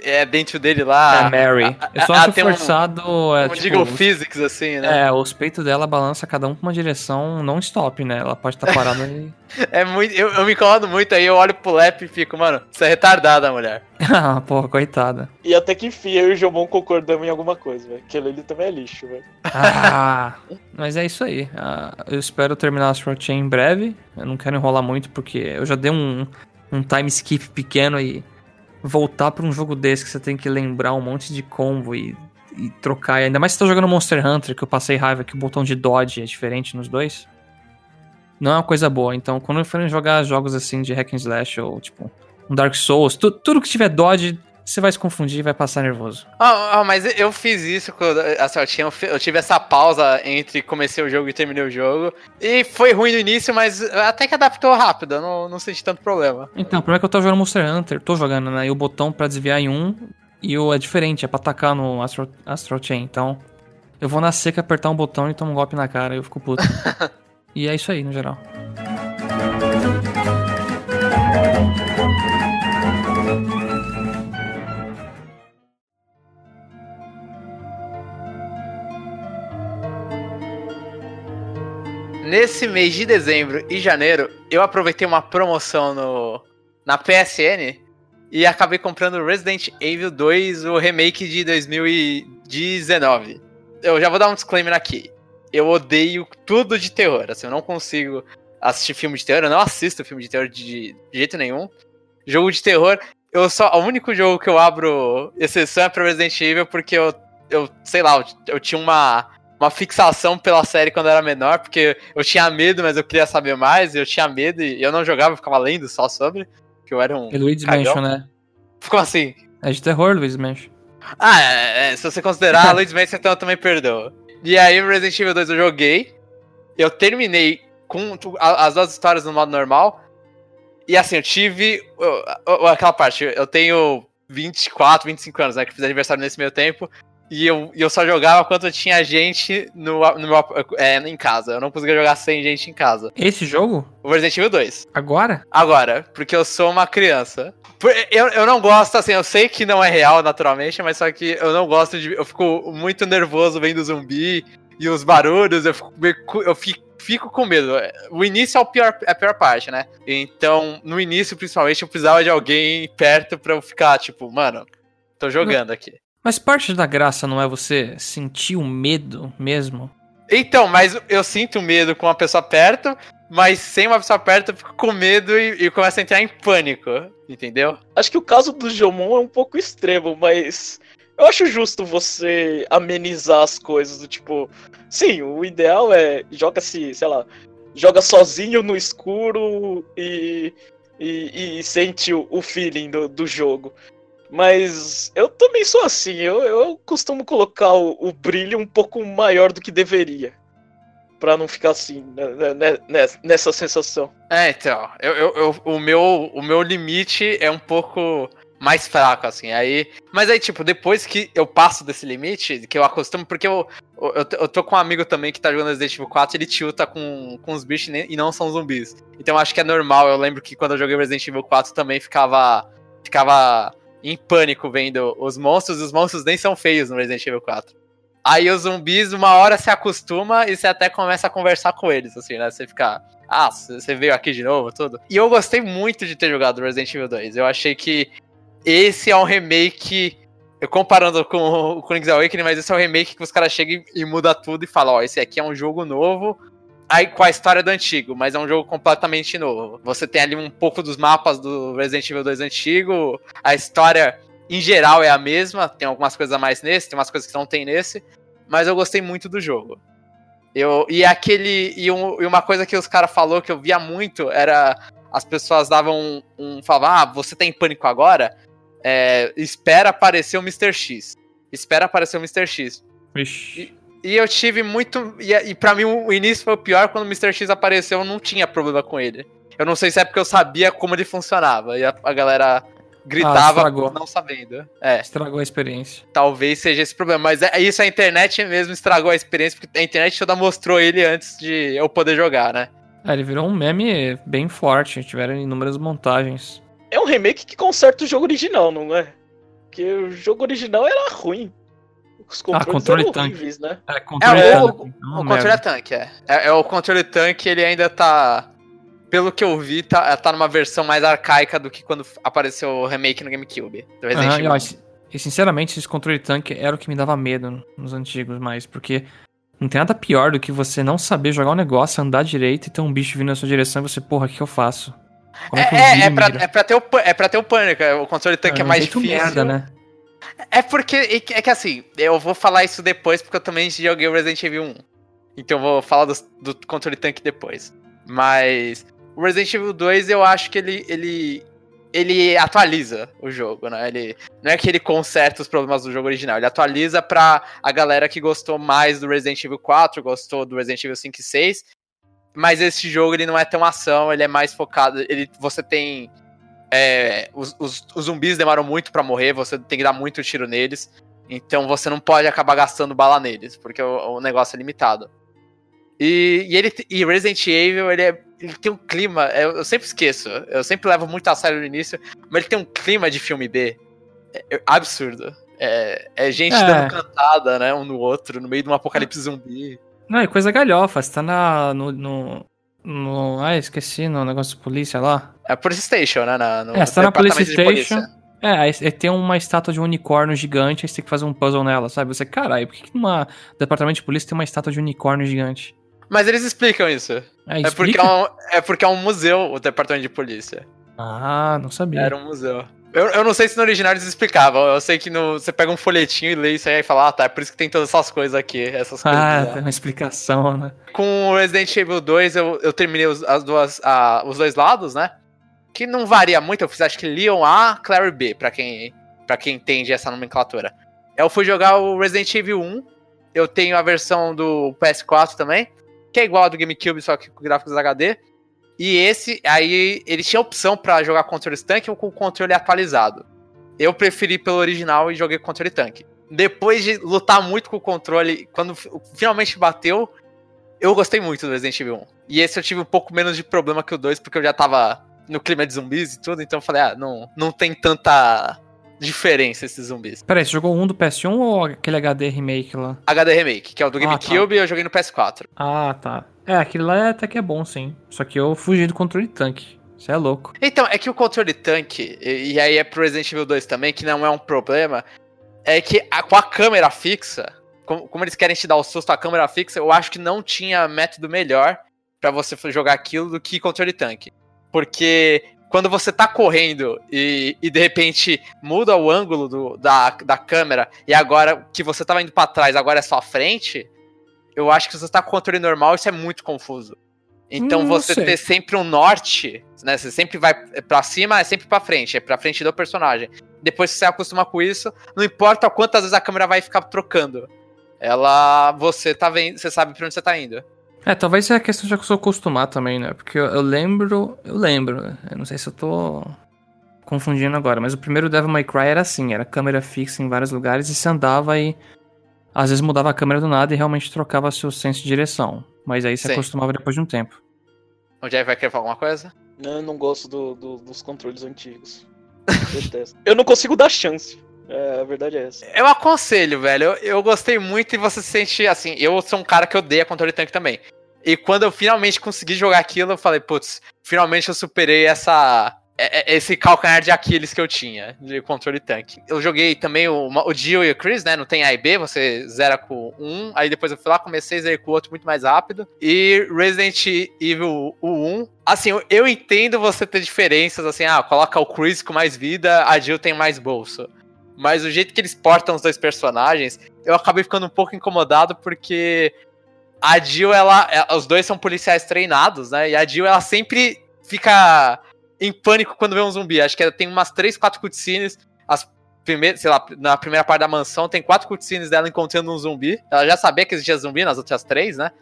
[SPEAKER 1] é dentro dele lá.
[SPEAKER 2] É Mary.
[SPEAKER 1] A,
[SPEAKER 2] Eu só
[SPEAKER 1] a,
[SPEAKER 2] acho
[SPEAKER 1] tem
[SPEAKER 2] forçado.
[SPEAKER 1] Um,
[SPEAKER 2] é,
[SPEAKER 1] um
[SPEAKER 2] tipo,
[SPEAKER 1] Diggle Physics, assim, né?
[SPEAKER 2] É, os peitos dela balança cada um pra uma direção non-stop, né? Ela pode estar tá parada e.
[SPEAKER 1] É muito. Eu, eu me incomodo muito aí, eu olho pro Lep e fico, mano, você é retardada, mulher.
[SPEAKER 2] Ah, porra, coitada.
[SPEAKER 3] E até que enfim, eu e o Jomon concordamos em alguma coisa, velho. Aquele ali também é lixo, velho.
[SPEAKER 2] Ah, mas é isso aí. Ah, eu espero terminar Astral Chain em breve. Eu não quero enrolar muito, porque eu já dei um, um time skip pequeno e voltar pra um jogo desse que você tem que lembrar um monte de combo e, e trocar. E ainda mais se você tá jogando Monster Hunter, que eu passei raiva que o botão de dodge é diferente nos dois. Não é uma coisa boa. Então, quando eu for jogar jogos assim de hack and slash ou tipo um Dark Souls, tu, tudo que tiver dodge, você vai se confundir e vai passar nervoso.
[SPEAKER 1] Ah, oh, mas eu fiz isso com a Sortinha, eu tive essa pausa entre comecei o jogo e terminei o jogo. E foi ruim no início, mas até que adaptou rápido, eu não, não senti tanto problema.
[SPEAKER 2] Então, o problema é que eu tô jogando Monster Hunter, tô jogando, né? E o botão pra desviar em um, e o é diferente, é pra atacar no Astral, Astral Chain. Então, eu vou na seca apertar um botão e tomo um golpe na cara, e eu fico puto. E é isso aí, no geral.
[SPEAKER 1] Nesse mês de dezembro e janeiro, eu aproveitei uma promoção no, na P S N e acabei comprando Resident Evil dois, o remake de dois mil e dezenove. Eu já vou dar um disclaimer aqui. Eu odeio tudo de terror, assim, eu não consigo assistir filme de terror, eu não assisto filme de terror de, de jeito nenhum. Jogo de terror, eu só, o único jogo que eu abro exceção é pra Resident Evil, porque eu, eu sei lá, eu, eu tinha uma, uma fixação pela série quando eu era menor, porque eu tinha medo, mas eu queria saber mais, eu tinha medo e eu não jogava, eu ficava lendo só sobre, que eu era um
[SPEAKER 2] E Luigi's
[SPEAKER 1] cagão.
[SPEAKER 2] Mansion, né?
[SPEAKER 1] Ficou assim.
[SPEAKER 2] É de terror, Luigi's Mansion.
[SPEAKER 1] Ah, é, é, se você considerar Luigi's Mansion, então eu também perdoo. E aí, Resident Evil dois eu joguei. Eu terminei com as duas histórias no modo normal. E assim, eu tive uh, uh, aquela parte. Eu tenho vinte e quatro, vinte e cinco anos, né? Que fiz aniversário nesse meio tempo. E eu, eu só jogava quando tinha gente no, no meu, é, em casa. Eu não conseguia jogar sem gente em casa.
[SPEAKER 2] Esse jogo?
[SPEAKER 1] O Resident Evil dois.
[SPEAKER 2] Agora?
[SPEAKER 1] Agora, porque eu sou uma criança. Eu, eu não gosto, assim, eu sei que não é real naturalmente, mas só que eu não gosto de... Eu fico muito nervoso vendo zumbi e os barulhos, eu fico, eu fico, fico com medo. O início é, o pior, é a pior parte, né? Então, no início, principalmente, eu precisava de alguém perto pra eu ficar, tipo, mano, tô jogando aqui.
[SPEAKER 2] Mas parte da graça não é você sentir o medo mesmo?
[SPEAKER 1] Então, mas eu sinto medo com uma pessoa perto, mas sem uma pessoa perto eu fico com medo e, e começo a entrar em pânico, entendeu?
[SPEAKER 3] Acho que o caso do Jomon é um pouco extremo, mas eu acho justo você amenizar as coisas, do tipo... Sim, o ideal é joga-se, sei lá, joga sozinho no escuro e, e, e sente o, o feeling do, do jogo. Mas eu também sou assim, eu, eu costumo colocar o, o brilho um pouco maior do que deveria. Pra não ficar assim, né, né, nessa sensação.
[SPEAKER 1] É, então, eu, eu, eu, o, meu, o meu limite é um pouco mais fraco, assim, aí... Mas aí, tipo, depois que eu passo desse limite, que eu acostumo, porque eu, eu, eu tô com um amigo também que tá jogando Resident Evil quatro, ele tilta com, com os bichos e não são zumbis. Então eu acho que é normal, eu lembro que quando eu joguei Resident Evil quatro também ficava... Ficava... em pânico vendo os monstros, e os monstros nem são feios no Resident Evil quatro. Aí os zumbis, uma hora se acostuma e você até começa a conversar com eles, assim, né? Você fica, ah, você veio aqui de novo, tudo. E eu gostei muito de ter jogado Resident Evil dois. Eu achei que esse é um remake, eu comparando com o Link's Awakening, mas esse é um remake que os caras chegam e mudam tudo e falam, ó, esse aqui é um jogo novo, aí com a história do antigo, mas é um jogo completamente novo. Você tem ali um pouco dos mapas do Resident Evil dois antigo, a história em geral é a mesma, tem algumas coisas a mais nesse, tem umas coisas que não tem nesse, mas eu gostei muito do jogo. Eu, e aquele e, um, e uma coisa que os caras falaram que eu via muito era as pessoas davam um, um falavam, ah, você tá em pânico agora? É, espera aparecer o mister X. Espera aparecer o mister X.
[SPEAKER 2] Ixi.
[SPEAKER 1] E, E eu tive muito... E, e pra mim o início foi o pior. Quando o mister X apareceu, eu não tinha problema com ele. Eu não sei se é porque eu sabia como ele funcionava. E a, a galera gritava
[SPEAKER 2] ah,
[SPEAKER 1] não sabendo. É.
[SPEAKER 2] Estragou a experiência.
[SPEAKER 1] Talvez seja esse problema. Mas é, isso a internet mesmo estragou a experiência. Porque a internet toda mostrou ele antes de eu poder jogar, né?
[SPEAKER 2] É, ele virou um meme bem forte. Tiveram inúmeras montagens.
[SPEAKER 3] É um remake que conserta o jogo original, não é? Porque o jogo original era ruim. Os controles
[SPEAKER 2] ah, controle
[SPEAKER 3] eram
[SPEAKER 2] tanque.
[SPEAKER 3] horríveis, né?
[SPEAKER 2] É, controle
[SPEAKER 1] É,
[SPEAKER 2] tanque.
[SPEAKER 1] o,
[SPEAKER 2] então,
[SPEAKER 1] o
[SPEAKER 2] merda.
[SPEAKER 1] controle é tanque, é. é. É o controle tanque, ele ainda tá... Pelo que eu vi, tá, tá numa versão mais arcaica do que quando apareceu o remake no GameCube. Do Resident
[SPEAKER 2] Aham,
[SPEAKER 1] Evil.
[SPEAKER 2] e, ó, e sinceramente, esse controle tanque era o que me dava medo nos antigos, mais, porque não tem nada pior do que você não saber jogar um negócio, andar direito e ter um bicho vindo na sua direção e você, porra, o que eu faço? Como é, que eu
[SPEAKER 1] É,
[SPEAKER 2] viro
[SPEAKER 1] é,
[SPEAKER 2] e
[SPEAKER 1] pra,
[SPEAKER 2] miro?
[SPEAKER 1] é, pra ter o, pan- é pra ter o pânico, é, o controle tanque é,
[SPEAKER 2] um
[SPEAKER 1] mais
[SPEAKER 2] jeito
[SPEAKER 1] difícil.
[SPEAKER 2] merda, né?
[SPEAKER 1] É porque, é que, é que assim, eu vou falar isso depois porque eu também joguei o Resident Evil um. Então eu vou falar do, do controle tanque depois. Mas o Resident Evil dois eu acho que ele, ele, ele atualiza o jogo, né? Ele, não é que ele conserta os problemas do jogo original, ele atualiza pra a galera que gostou mais do Resident Evil quatro, gostou do Resident Evil cinco e seis. Mas esse jogo ele não é tão ação, ele é mais focado. Ele, você tem. É, os, os, os zumbis demoram muito pra morrer, você tem que dar muito tiro neles. Então você não pode acabar gastando bala neles, porque o, o negócio é limitado. E, e, ele, e Resident Evil, ele, é, ele tem um clima. Eu, eu sempre esqueço, eu sempre levo muito a sério no início, mas ele tem um clima de filme B é, é absurdo. É, é gente
[SPEAKER 2] É.
[SPEAKER 1] dando cantada, né, um no outro, no meio de um apocalipse zumbi.
[SPEAKER 2] Não, é coisa galhofa, você tá na, no, no, no... Ah, esqueci, no negócio de polícia lá.
[SPEAKER 1] É a Police Station, né? Na, no
[SPEAKER 2] É, você tá na Police
[SPEAKER 1] departamento de polícia.
[SPEAKER 2] Station. É, aí aí tem uma estátua de um unicórnio gigante, aí você tem que fazer um puzzle nela, sabe? Você, caralho, por que que numa departamento de polícia tem uma estátua de unicórnio gigante?
[SPEAKER 1] Mas eles explicam isso.
[SPEAKER 2] É,
[SPEAKER 1] É porque
[SPEAKER 2] explica?
[SPEAKER 1] é, um, é porque é um museu, o departamento de polícia.
[SPEAKER 2] Ah, não sabia.
[SPEAKER 1] Era um museu. Eu, eu não sei se no original eles explicavam. Eu sei que no, você pega um folhetinho e lê isso aí e fala, ah, tá, é por isso que tem todas essas coisas aqui. Essas coisas.
[SPEAKER 2] Ah,
[SPEAKER 1] lá.
[SPEAKER 2] tem uma explicação, né?
[SPEAKER 1] Com o Resident Evil dois, eu, eu terminei os, as duas, a, os dois lados, né? Que não varia muito. Eu fiz acho que Leon A, Clary B, pra quem, pra quem entende essa nomenclatura. Eu fui jogar o Resident Evil um. Eu tenho a versão do P S quatro também, que é igual a do GameCube, só que com gráficos H D. E esse, aí, ele tinha opção pra jogar controle tanque ou com controle atualizado. Eu preferi pelo original e joguei controle tanque. Depois de lutar muito com o controle, quando finalmente bateu, eu gostei muito do Resident Evil um. E esse eu tive um pouco menos de problema que o dois, porque eu já tava no clima de zumbis e tudo, então eu falei, ah, não, não tem tanta diferença esses zumbis.
[SPEAKER 2] Peraí, você jogou um do P S um ou aquele H D remake lá?
[SPEAKER 1] H D Remake, que é o do
[SPEAKER 2] Ah,
[SPEAKER 1] GameCube, eu joguei no P S quatro.
[SPEAKER 2] Ah, tá. É, aquele lá até que é bom, sim. Só que eu fugi do controle tanque. Isso é louco.
[SPEAKER 1] Então, é que o controle tanque, e, e aí é pro Resident Evil dois também, que não é um problema, é que a, com a câmera fixa, como, como eles querem te dar o susto à câmera fixa, eu acho que não tinha método melhor pra você jogar aquilo do que controle tanque. Porque quando você tá correndo e, e de repente muda o ângulo do, da, da câmera e agora que você tava indo pra trás, agora é só a frente, eu acho que se você tá com controle normal, isso é muito confuso. Então
[SPEAKER 2] Hum,
[SPEAKER 1] você
[SPEAKER 2] sei.
[SPEAKER 1] ter sempre um norte, né? Você sempre vai pra cima, é sempre pra frente, é pra frente do personagem. Depois que você acostuma com isso, não importa quantas vezes a câmera vai ficar trocando. Ela, você tá vendo, você sabe pra onde você tá indo.
[SPEAKER 2] É, talvez seja questão de eu acostumar também, né? Porque eu, eu lembro... Eu lembro. Eu não sei se eu tô confundindo agora, mas o primeiro Devil May Cry era assim, era câmera fixa em vários lugares e você andava e às vezes mudava a câmera do nada e realmente trocava seu senso de direção. Mas aí você
[SPEAKER 1] Sim.
[SPEAKER 2] acostumava depois de um tempo.
[SPEAKER 1] O Jeff vai querer falar alguma coisa?
[SPEAKER 3] Não, eu não gosto do, do- dos controles antigos. Detesto. Eu não consigo dar chance. É, a verdade é essa.
[SPEAKER 1] Eu aconselho, velho. Eu, eu gostei muito e você se sente assim. Eu sou um cara que odeia controle tanque também. E quando eu finalmente consegui jogar aquilo, eu falei, putz, finalmente eu superei essa. é- é- Esse calcanhar de Aquiles que eu tinha de controle tanque. Eu joguei também o, o Jill e o Chris, né? Não tem A e B, você zera com um. Aí depois eu fui lá, comecei a zerar com o outro muito mais rápido. E Resident Evil o um. Assim, eu, eu entendo você ter diferenças, assim, ah, coloca o Chris com mais vida, a Jill tem mais bolso. Mas o jeito que eles portam os dois personagens, eu acabei ficando um pouco incomodado, porque a Jill, ela, é- os dois são policiais treinados, né? E a Jill, ela sempre fica em pânico quando vê um zumbi. Acho que ela tem umas três, quatro cutscenes. As primeiras, sei lá, na primeira parte da mansão, tem quatro cutscenes dela encontrando um zumbi. Ela já sabia que existia zumbi nas outras três, né?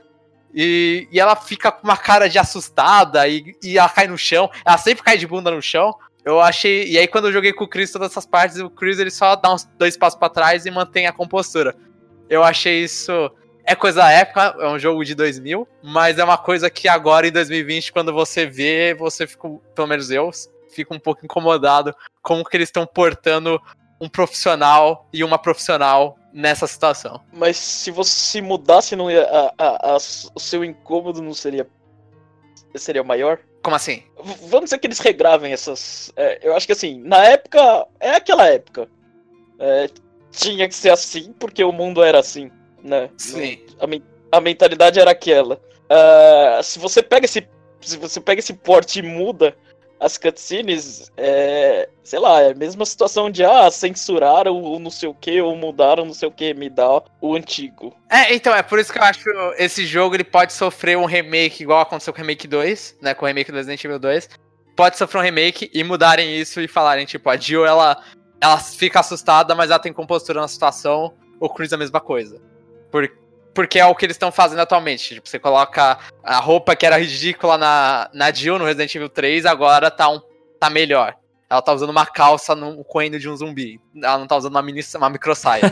[SPEAKER 1] E, e ela fica com uma cara de assustada e, e ela cai no chão. Ela sempre cai de bunda no chão. Eu achei. E aí, quando eu joguei com o Chris todas essas partes, o Chris ele só dá uns dois passos pra trás e mantém a compostura. Eu achei isso. É coisa da época, é um jogo de dois mil, mas é uma coisa que agora em dois mil e vinte, quando você vê, você fica, pelo menos eu, fica um pouco incomodado como que eles estão portando um profissional e uma profissional nessa situação.
[SPEAKER 3] Mas se você mudasse, não ia, a, a, a, o seu incômodo não seria, seria maior?
[SPEAKER 1] Como assim?
[SPEAKER 3] V- vamos dizer que eles regravem essas... é, eu acho que assim, na época, é aquela época. É, tinha que ser assim, porque o mundo era assim, né?
[SPEAKER 1] Sim.
[SPEAKER 3] A, men- a mentalidade era aquela. Ah, se você pega esse, se você pega esse porte e muda as cutscenes, é, sei lá, é a mesma situação de, ah, censuraram o não sei o que, ou mudaram não sei o que, me dá o antigo.
[SPEAKER 1] É, então, é por isso que eu acho que esse jogo ele pode sofrer um remake igual aconteceu com o Remake dois, né, com o remake do Resident Evil dois. Pode sofrer um remake e mudarem isso e falarem, tipo, a Jill, ela, ela fica assustada, mas ela tem compostura na situação, o Chris a mesma coisa. Por, porque é o que eles estão fazendo atualmente. Tipo, você coloca a roupa que era ridícula na, na Jill no Resident Evil três, agora tá, um, tá melhor. Ela tá usando uma calça no correndo de um zumbi. Ela não tá usando uma, mini, uma micro saia.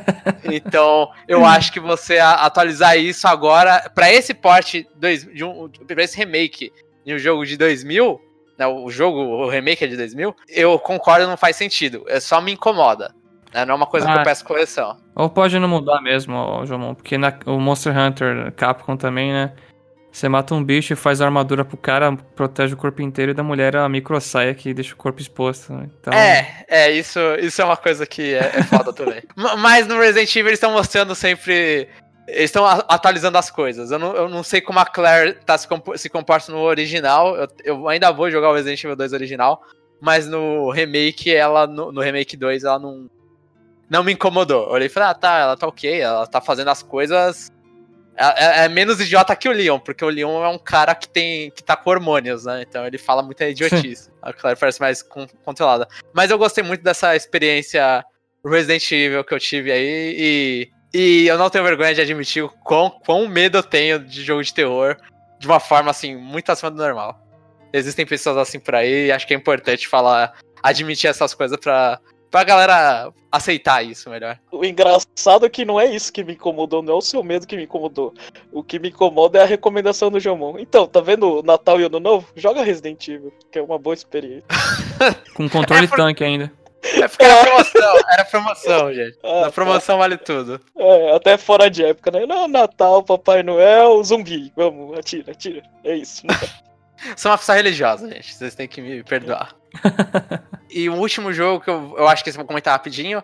[SPEAKER 1] Então, eu acho que você atualizar isso agora, pra esse porte, dois, de um, pra esse remake de um jogo de dois mil, né, o jogo, o remake é de dois mil, eu concordo, não faz sentido. É só me incomoda. Né, não é uma coisa ah, que eu peço correção.
[SPEAKER 2] Ou pode não mudar mesmo, Jomon, porque na, o Monster Hunter Capcom também, né? Você mata um bicho e faz a armadura pro cara, protege o corpo inteiro, e da mulher a micro saia que deixa o corpo exposto. Então...
[SPEAKER 1] É, é, isso, isso é uma coisa que é, é foda também. Mas no Resident Evil eles estão mostrando sempre... Eles estão atualizando as coisas. Eu não, eu não sei como a Claire tá se, comp- se comporta no original. Eu, eu ainda vou jogar o Resident Evil dois original, mas no remake, ela no, no remake dois, ela não, não me incomodou. Eu olhei e falei, ah, tá, ela tá ok, ela tá fazendo as coisas... É, é menos idiota que o Leon, porque o Leon é um cara que tem que tá com hormônios, né? Então ele fala muita idiotice. A Claire parece mais con- controlada. Mas eu gostei muito dessa experiência Resident Evil que eu tive aí. E, e eu não tenho vergonha de admitir o quão, quão medo eu tenho de jogo de terror. De uma forma, assim, muito acima do normal. Existem pessoas assim por aí e acho que é importante falar, admitir essas coisas pra... Pra galera aceitar isso melhor.
[SPEAKER 3] O engraçado é que não é isso que me incomodou, não é o seu medo que me incomodou. O que me incomoda é a recomendação do Jomon. Então, tá vendo o Natal e Ano Novo? Joga Resident Evil, que é uma boa experiência.
[SPEAKER 2] Com controle
[SPEAKER 1] é por...
[SPEAKER 2] tanque ainda.
[SPEAKER 1] É porque era promoção, era promoção, gente. Ah, Na promoção tá. Vale tudo.
[SPEAKER 3] É, até fora de época, né? Não, Natal, Papai Noel, zumbi. Vamos, atira, atira. É isso.
[SPEAKER 1] Sou uma pessoa religiosa, gente. Vocês têm que me perdoar. E o último jogo que eu, eu acho que vocês vão comentar rapidinho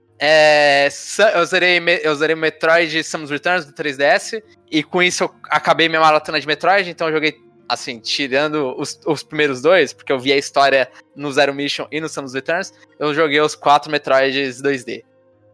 [SPEAKER 1] é. Eu zerei, eu zerei Metroid Samus Returns do três D S. E com isso eu acabei minha maratona de Metroid. Então eu joguei, assim, tirando os, os primeiros dois, porque eu vi a história no Zero Mission e no Samus Returns. Eu joguei os quatro Metroids dois D.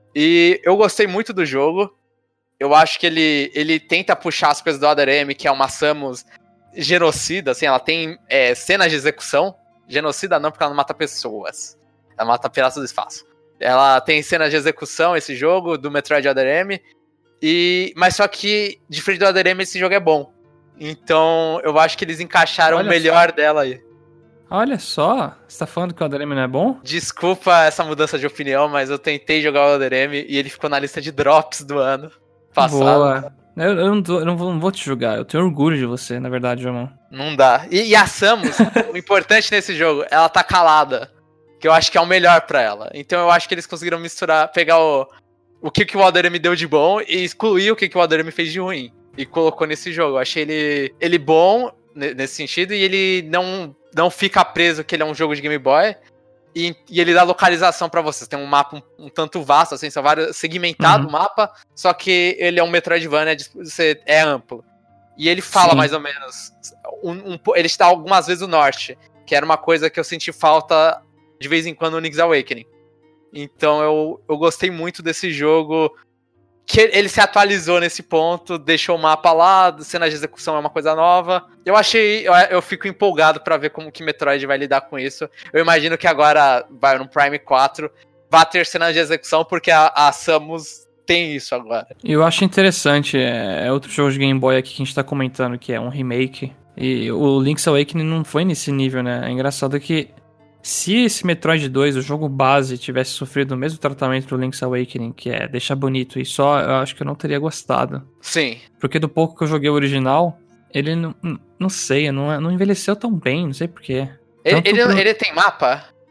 [SPEAKER 1] E eu gostei muito do jogo. Eu acho que ele, ele tenta puxar as coisas do Other M, que é uma Samus genocida, assim, ela tem é, cenas de execução. Genocida não, porque ela não mata pessoas. Ela mata pedaços do espaço. Ela tem cenas de execução, esse jogo, do Metroid Other M. E... Mas só que, diferente do Other M, esse jogo é bom. Então, eu acho que eles encaixaram Olha o melhor só. dela aí.
[SPEAKER 2] Olha só, você tá falando que o Other M não é bom?
[SPEAKER 1] Desculpa essa mudança de opinião, mas eu tentei jogar o Other M e ele ficou na lista de drops do ano passado.
[SPEAKER 2] Boa. Eu, eu, não, tô, eu não, vou, não vou te julgar, eu tenho orgulho de você, na verdade, Jomon.
[SPEAKER 1] Não dá. E, e a Samus, o importante nesse jogo, ela tá calada. Que eu acho que é o melhor pra ela. Então eu acho que eles conseguiram misturar, pegar o, o que, que o Other M deu de bom e excluir o que, que o Other M fez de ruim. E colocou nesse jogo. Eu achei ele, ele bom nesse sentido e ele não, não fica preso que ele é um jogo de Game Boy. E, e ele dá localização pra vocês. Tem um mapa um, um tanto vasto, assim, são vários, segmentado o uhum. mapa, só que ele é um Metroidvania, você, é amplo. E ele fala Sim. mais ou menos, um, um, ele está algumas vezes o norte, que era uma coisa que eu senti falta de vez em quando no Link's Awakening. Então eu, eu gostei muito desse jogo, que ele se atualizou nesse ponto, deixou o mapa lá, cena de execução é uma coisa nova. Eu achei, eu, eu fico empolgado pra ver como que Metroid vai lidar com isso. Eu imagino que agora, vai no Prime quatro, vai ter cena de execução, porque a, a Samus tem isso agora.
[SPEAKER 2] Eu acho interessante, é, é outro jogo de Game Boy aqui que a gente tá comentando, que é um remake. E o Link's Awakening não foi nesse nível, né? É engraçado que se esse Metroid dois, o jogo base, tivesse sofrido o mesmo tratamento do Link's Awakening, que é deixar bonito e só, eu acho que eu não teria gostado.
[SPEAKER 1] Sim.
[SPEAKER 2] Porque do pouco que eu joguei o original, ele não, não sei, não, não envelheceu tão bem, não sei porquê.
[SPEAKER 1] Ele, ele, pro... ele tem mapa?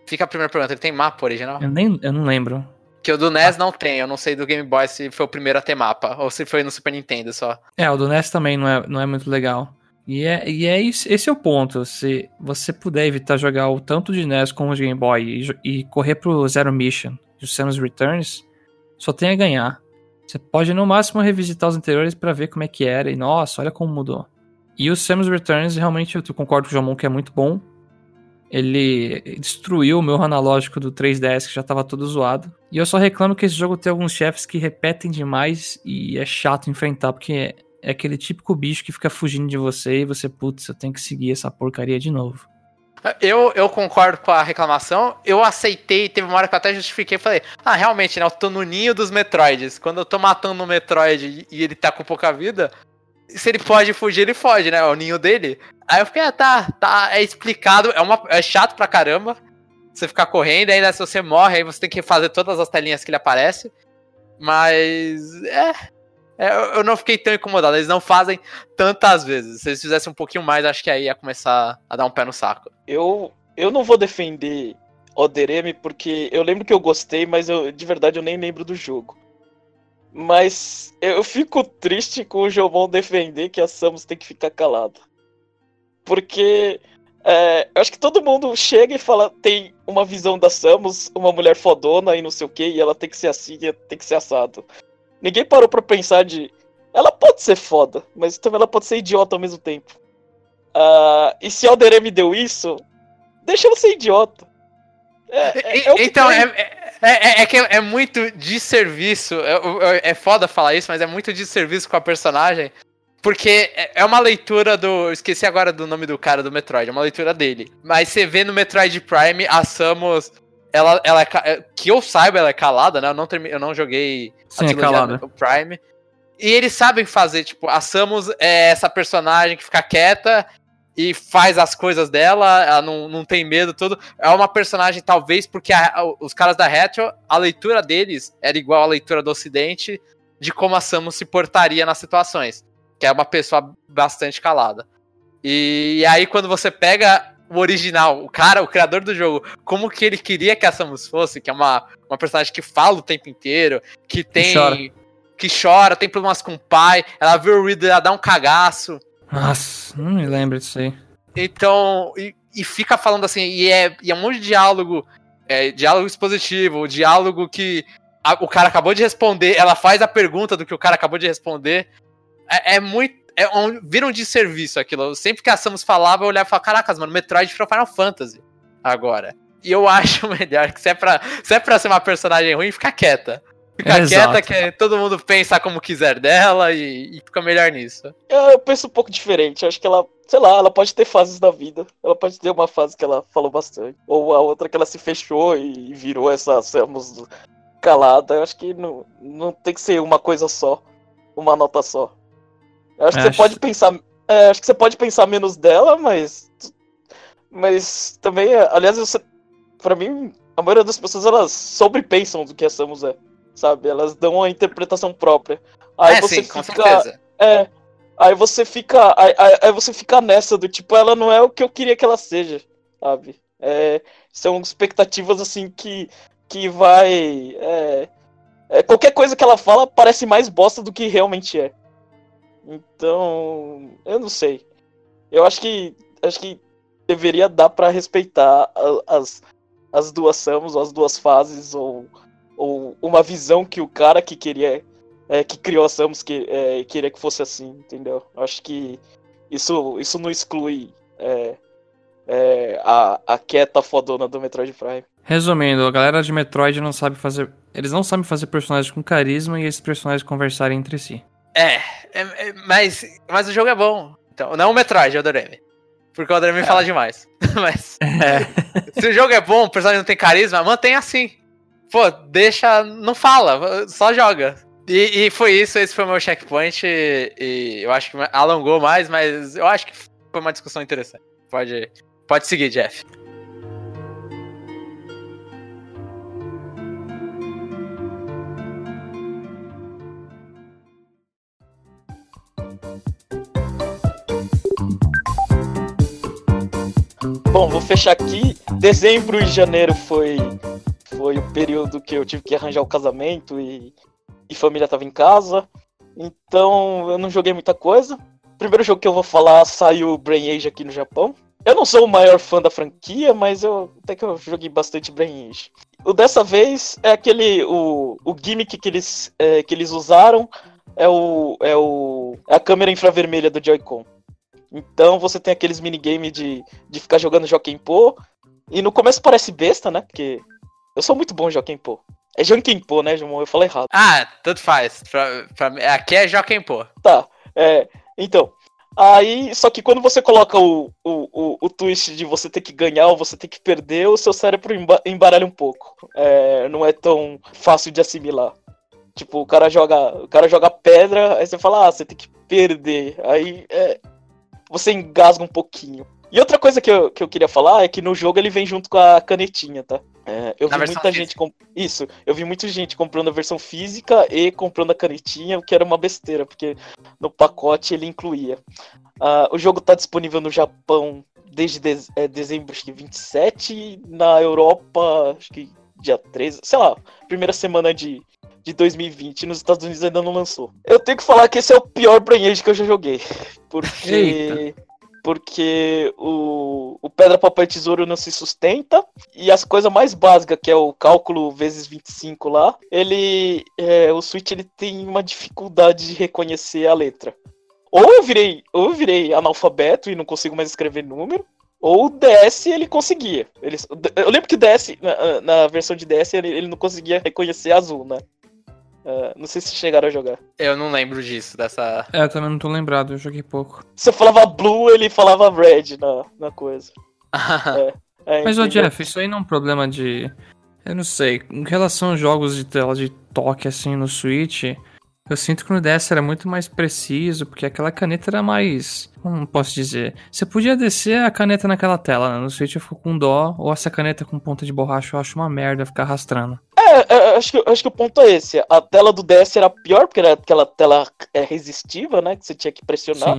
[SPEAKER 1] Fica a primeira pergunta, ele tem mapa original?
[SPEAKER 2] Eu, nem, eu não lembro.
[SPEAKER 1] Que o do N E S não tem, eu não sei do Game Boy se foi o primeiro a ter mapa, ou se foi no Super Nintendo só.
[SPEAKER 2] É, o do N E S também não é, não é muito legal. E é, e é esse, esse é o ponto. Se você puder evitar jogar o tanto de N E S como de Game Boy e, e correr pro Zero Mission e o Samus Returns, só tem a ganhar. Você pode no máximo revisitar os anteriores pra ver como é que era e nossa, olha como mudou. E o Samus Returns, realmente, eu concordo com o Jomon que é muito bom. Ele destruiu o meu analógico do três D S, que já tava todo zoado. E eu só reclamo que esse jogo tem alguns chefes que repetem demais e é chato enfrentar, porque é, é aquele típico bicho que fica fugindo de você e você, putz, eu tenho que seguir essa porcaria de novo.
[SPEAKER 1] Eu, eu concordo com a reclamação, eu aceitei, teve uma hora que eu até justifiquei e falei, ah, realmente, né, eu tô no ninho dos Metroids. Quando eu tô matando um Metroid e ele tá com pouca vida, se ele pode fugir, ele foge, né, é o ninho dele. Aí eu fiquei, ah, tá, tá, é explicado, é, uma, é chato pra caramba você ficar correndo, ainda se você morre, aí você tem que fazer todas as telinhas que ele aparece. Mas, é, é eu não fiquei tão incomodado, eles não fazem tantas vezes. Se eles fizessem um pouquinho mais, acho que aí ia começar a dar um pé no saco.
[SPEAKER 3] Eu, eu não vou defender Odereme, porque eu lembro que eu gostei, mas eu, de verdade eu nem lembro do jogo. Mas eu fico triste com o Jomon defender que a Samus tem que ficar calada. Porque é, eu acho que todo mundo chega e fala, tem uma visão da Samus, uma mulher fodona e não sei o que, e ela tem que ser assim, tem que ser assado. Ninguém parou pra pensar de... Ela pode ser foda, mas também ela pode ser idiota ao mesmo tempo. Uh, e se Aldereme deu isso, deixa ela ser idiota.
[SPEAKER 1] É, é, é então, é, é, é, é que é muito desserviço. É, é foda falar isso, mas é muito desserviço com a personagem. Porque é uma leitura do... Eu esqueci agora do nome do cara do Metroid. É uma leitura dele. Mas você vê no Metroid Prime, a Samus... Ela, ela é, que eu saiba, ela é calada, né? Eu não, termi, eu não joguei
[SPEAKER 2] Sim, a trilogia
[SPEAKER 1] do Prime. E eles sabem fazer, tipo... A Samus é essa personagem que fica quieta... E faz as coisas dela, ela não, não tem medo, tudo. É uma personagem, talvez, porque a, os caras da Retro, a leitura deles era igual à leitura do Ocidente, de como a Samus se portaria nas situações. Que é uma pessoa bastante calada. E, e aí, quando você pega o original, o cara, o criador do jogo, como que ele queria que a Samus fosse, que é uma, uma personagem que fala o tempo inteiro, que tem...
[SPEAKER 2] Que chora.
[SPEAKER 1] Que chora, tem problemas com o pai, ela vê o Riddler, ela dá um cagaço.
[SPEAKER 2] Nossa, não me lembro disso aí.
[SPEAKER 1] Então, e, e fica falando assim, e é, e é um monte de diálogo, é, diálogo expositivo, diálogo que a, o cara acabou de responder, ela faz a pergunta do que o cara acabou de responder. É, é muito, é um, vira um desserviço aquilo. Sempre que a Samus falava, eu olhava e falava, caracas, mano, Metroid virou Final Fantasy agora. E eu acho melhor que se é pra, se é pra ser uma personagem ruim, fica quieta. Fica
[SPEAKER 2] é
[SPEAKER 1] quieta,
[SPEAKER 2] exato.
[SPEAKER 1] que todo mundo pensa como quiser dela e, e fica melhor nisso.
[SPEAKER 3] Eu, eu penso um pouco diferente. Eu acho que ela, sei lá, ela pode ter fases da vida. Ela pode ter uma fase que ela falou bastante. Ou a outra que ela se fechou e virou essa Samus calada. Eu acho que não, não tem que ser uma coisa só. Uma nota só. Eu acho que
[SPEAKER 2] acho...
[SPEAKER 3] você pode pensar. É, acho que você pode pensar menos dela, mas. Mas também, aliás, você, pra mim, a maioria das pessoas elas sobrepensam do que a Samus é. Sabe, elas dão uma interpretação própria. Aí
[SPEAKER 1] é,
[SPEAKER 3] você
[SPEAKER 1] sim,
[SPEAKER 3] fica,
[SPEAKER 1] com certeza.
[SPEAKER 3] É, aí você fica, aí, aí, aí você fica nessa do tipo, ela não é o que eu queria que ela seja, sabe? É, são expectativas assim que, que vai, é, é, qualquer coisa que ela fala parece mais bosta do que realmente é. Então, eu não sei. Eu acho que, acho que deveria dar pra respeitar a, as, as duas Samus, as duas fases ou ou uma visão que o cara que queria, é, que criou a Samus que, é, queria que fosse assim, entendeu? Acho que isso, isso não exclui é, é, a, a quieta fodona do Metroid Prime.
[SPEAKER 2] Resumindo, a galera de Metroid não sabe fazer... Eles não sabem fazer personagens com carisma e esses personagens conversarem entre si.
[SPEAKER 1] É, é, é mas, mas o jogo é bom. Então, não o Metroid, é o Doremi. Porque o Doremi é. fala demais. Mas é. Se o jogo é bom, o personagem não tem carisma, mantém assim. Pô, deixa... Não fala, só joga. E, e foi isso, esse foi o meu checkpoint. E, e eu acho que alongou mais, mas eu acho que foi uma discussão interessante. Pode, pode seguir, Jeff.
[SPEAKER 3] Bom, vou fechar aqui dezembro e janeiro foi, foi o período que eu tive que arranjar o casamento e, e família tava em casa. Então eu não joguei muita coisa. O primeiro jogo que eu vou falar saiu Brain Age aqui no Japão. Eu não sou o maior fã da franquia, mas eu até que eu joguei bastante Brain Age. O dessa vez é aquele. O, o gimmick que eles, é, que eles usaram é, o, é, o, é a câmera infravermelha do Joy-Con. Então você tem aqueles minigames de, de ficar jogando Jokenpô. E no começo parece besta, né? Porque eu sou muito bom em Jokenpô. É Jokenpô, né, João? Eu falei errado.
[SPEAKER 1] Ah, tanto faz. Pra, pra, aqui é Jokenpô.
[SPEAKER 3] Tá, é. Então. Aí, só que quando você coloca o, o, o, o twist de você ter que ganhar ou você ter que perder, o seu cérebro emba- embaralha um pouco. É, não é tão fácil de assimilar. Tipo, o cara joga, o cara joga pedra, aí você fala, ah, você tem que perder. Aí é, você engasga um pouquinho. E outra coisa que eu, que eu queria falar é que no jogo ele vem junto com a canetinha, tá? É, eu
[SPEAKER 1] Na
[SPEAKER 3] vi
[SPEAKER 1] versão
[SPEAKER 3] muita
[SPEAKER 1] física.
[SPEAKER 3] gente comp... Isso, eu vi muita gente comprando a versão física e comprando a canetinha, o que era uma besteira, porque no pacote ele incluía. Uh, o jogo tá disponível no Japão desde de... é, dezembro acho que vinte e sete, na Europa acho que dia treze, sei lá, primeira semana de, de dois mil e vinte, nos Estados Unidos ainda não lançou. Eu tenho que falar que esse é o pior Brain Age que eu já joguei, porque...
[SPEAKER 2] Eita.
[SPEAKER 3] Porque o, o pedra, papel, tesouro não se sustenta. E as coisas mais básicas, que é o cálculo vezes vinte e cinco lá, ele. É, o Switch ele tem uma dificuldade de reconhecer a letra. Ou eu virei, ou eu virei analfabeto e não consigo mais escrever número. Ou o D S ele conseguia. Ele, eu lembro que o D S, na, na versão de D S, ele, ele não conseguia reconhecer azul, né? Uh, não sei se chegaram a jogar.
[SPEAKER 1] Eu não lembro disso, dessa...
[SPEAKER 2] É, eu também não tô lembrado, eu joguei pouco.
[SPEAKER 3] Se eu falava blue, ele falava red na, na coisa. é, é,
[SPEAKER 2] Mas, ô
[SPEAKER 3] entendeu?
[SPEAKER 2] Jeff, isso aí não é um problema de... Eu não sei, em relação aos jogos de tela de toque, assim, no Switch, eu sinto que no D S era muito mais preciso, porque aquela caneta era mais... Como posso dizer? Você podia descer a caneta naquela tela, né? No Switch eu fico com dó, ou essa caneta com ponta de borracha eu acho uma merda ficar arrastando.
[SPEAKER 3] É, é, acho, que, acho que o ponto é esse. A tela do D S era pior, porque era aquela tela é, resistiva, né? Que você tinha que pressionar.
[SPEAKER 2] Sim.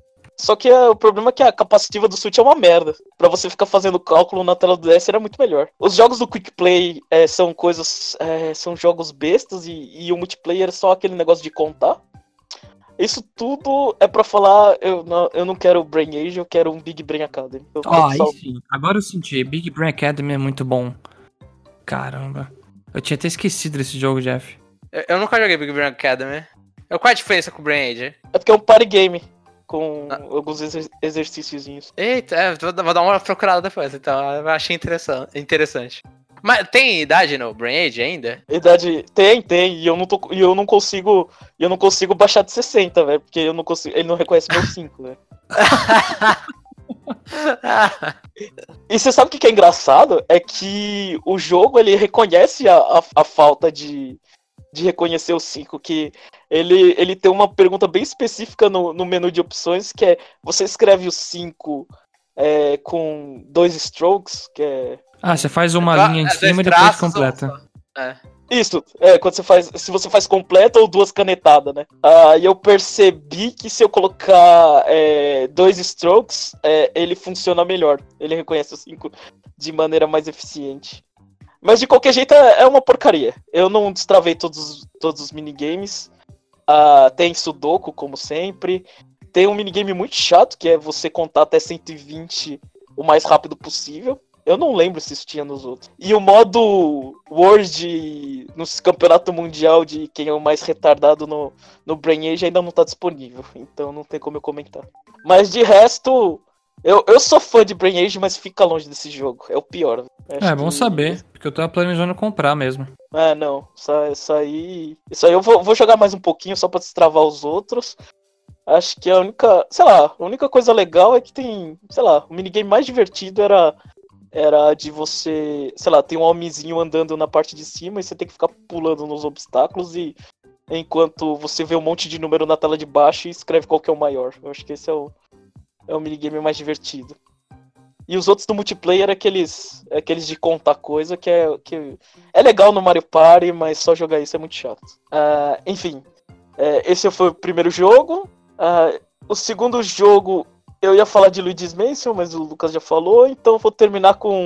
[SPEAKER 3] Só que é, o problema é que a capacitiva do Switch é uma merda. Pra você ficar fazendo cálculo na tela do D S era muito melhor. Os jogos do Quick Play é, são coisas. É, são jogos bestas e, e o multiplayer é só aquele negócio de contar. Isso tudo é pra falar, eu não, eu não quero Brain Age, eu quero um Big Brain Academy. Eu
[SPEAKER 2] Ó,
[SPEAKER 3] quero só-
[SPEAKER 2] aí sim. Agora eu senti, Big Brain Academy é muito bom. Caramba. Eu tinha até esquecido desse jogo, Jeff.
[SPEAKER 1] Eu, eu nunca joguei Big Brain Academy. Eu, qual a diferença com o Brain Age?
[SPEAKER 3] É porque é um party game. Com
[SPEAKER 1] Ah.
[SPEAKER 3] alguns exer- exercíciozinhos.
[SPEAKER 1] Eita, é, vou, vou dar uma procurada depois, então eu achei interessante. interessante. Mas tem idade no Brain Age ainda?
[SPEAKER 3] Idade tem, tem, e eu não tô, e eu não consigo, e eu não consigo baixar de sessenta, velho, porque eu não consigo, ele não reconhece meu cinco, velho. E você sabe o que que é engraçado? É que o jogo ele reconhece a, a, a falta de, de reconhecer o cinco, que ele, ele tem uma pergunta bem específica no, no menu de opções, que é, você escreve o cinco é, com dois strokes, que é...
[SPEAKER 2] Ah, você faz uma
[SPEAKER 1] Tra-
[SPEAKER 2] linha em
[SPEAKER 1] é, dois
[SPEAKER 2] cima e depois
[SPEAKER 1] traços
[SPEAKER 2] completa.
[SPEAKER 1] ou- É.
[SPEAKER 3] Isso, é, quando você faz, se você faz completa ou duas canetadas, né? Aí eu percebi que se eu colocar é, dois strokes, é, ele funciona melhor. Ele reconhece o cinco de maneira mais eficiente. Mas de qualquer jeito é, é uma porcaria. Eu não destravei todos, todos os minigames. Ah, tem Sudoku, como sempre. Tem um minigame muito chato, que é você contar até cento e vinte o mais rápido possível. Eu não lembro se isso tinha nos outros. E o modo World no campeonato mundial de quem é o mais retardado no, no Brain Age ainda não tá disponível. Então não tem como eu comentar. Mas de resto, eu, eu sou fã de Brain Age, mas fica longe desse jogo. É o pior. Acho
[SPEAKER 2] É, bom
[SPEAKER 3] que-
[SPEAKER 2] saber, porque eu tava planejando comprar mesmo.
[SPEAKER 3] É, não. Isso, isso aí. Isso aí eu vou, vou jogar mais um pouquinho só pra destravar os outros. Acho que a única. Sei lá, a única coisa legal é que tem. Sei lá, o minigame mais divertido era. Era de você, sei lá, tem um homenzinho andando na parte de cima e você tem que ficar pulando nos obstáculos e enquanto você vê um monte de número na tela de baixo e escreve qual que é o maior. Eu acho que esse é o, é o minigame mais divertido. E os outros do multiplayer é aqueles, é aqueles de contar coisa que é, que é legal no Mario Party, mas só jogar isso é muito chato. Ah, enfim, é, esse foi o primeiro jogo. Ah, o segundo jogo... Eu ia falar de Luigi's Mansion, mas o Lucas já falou, então eu vou terminar com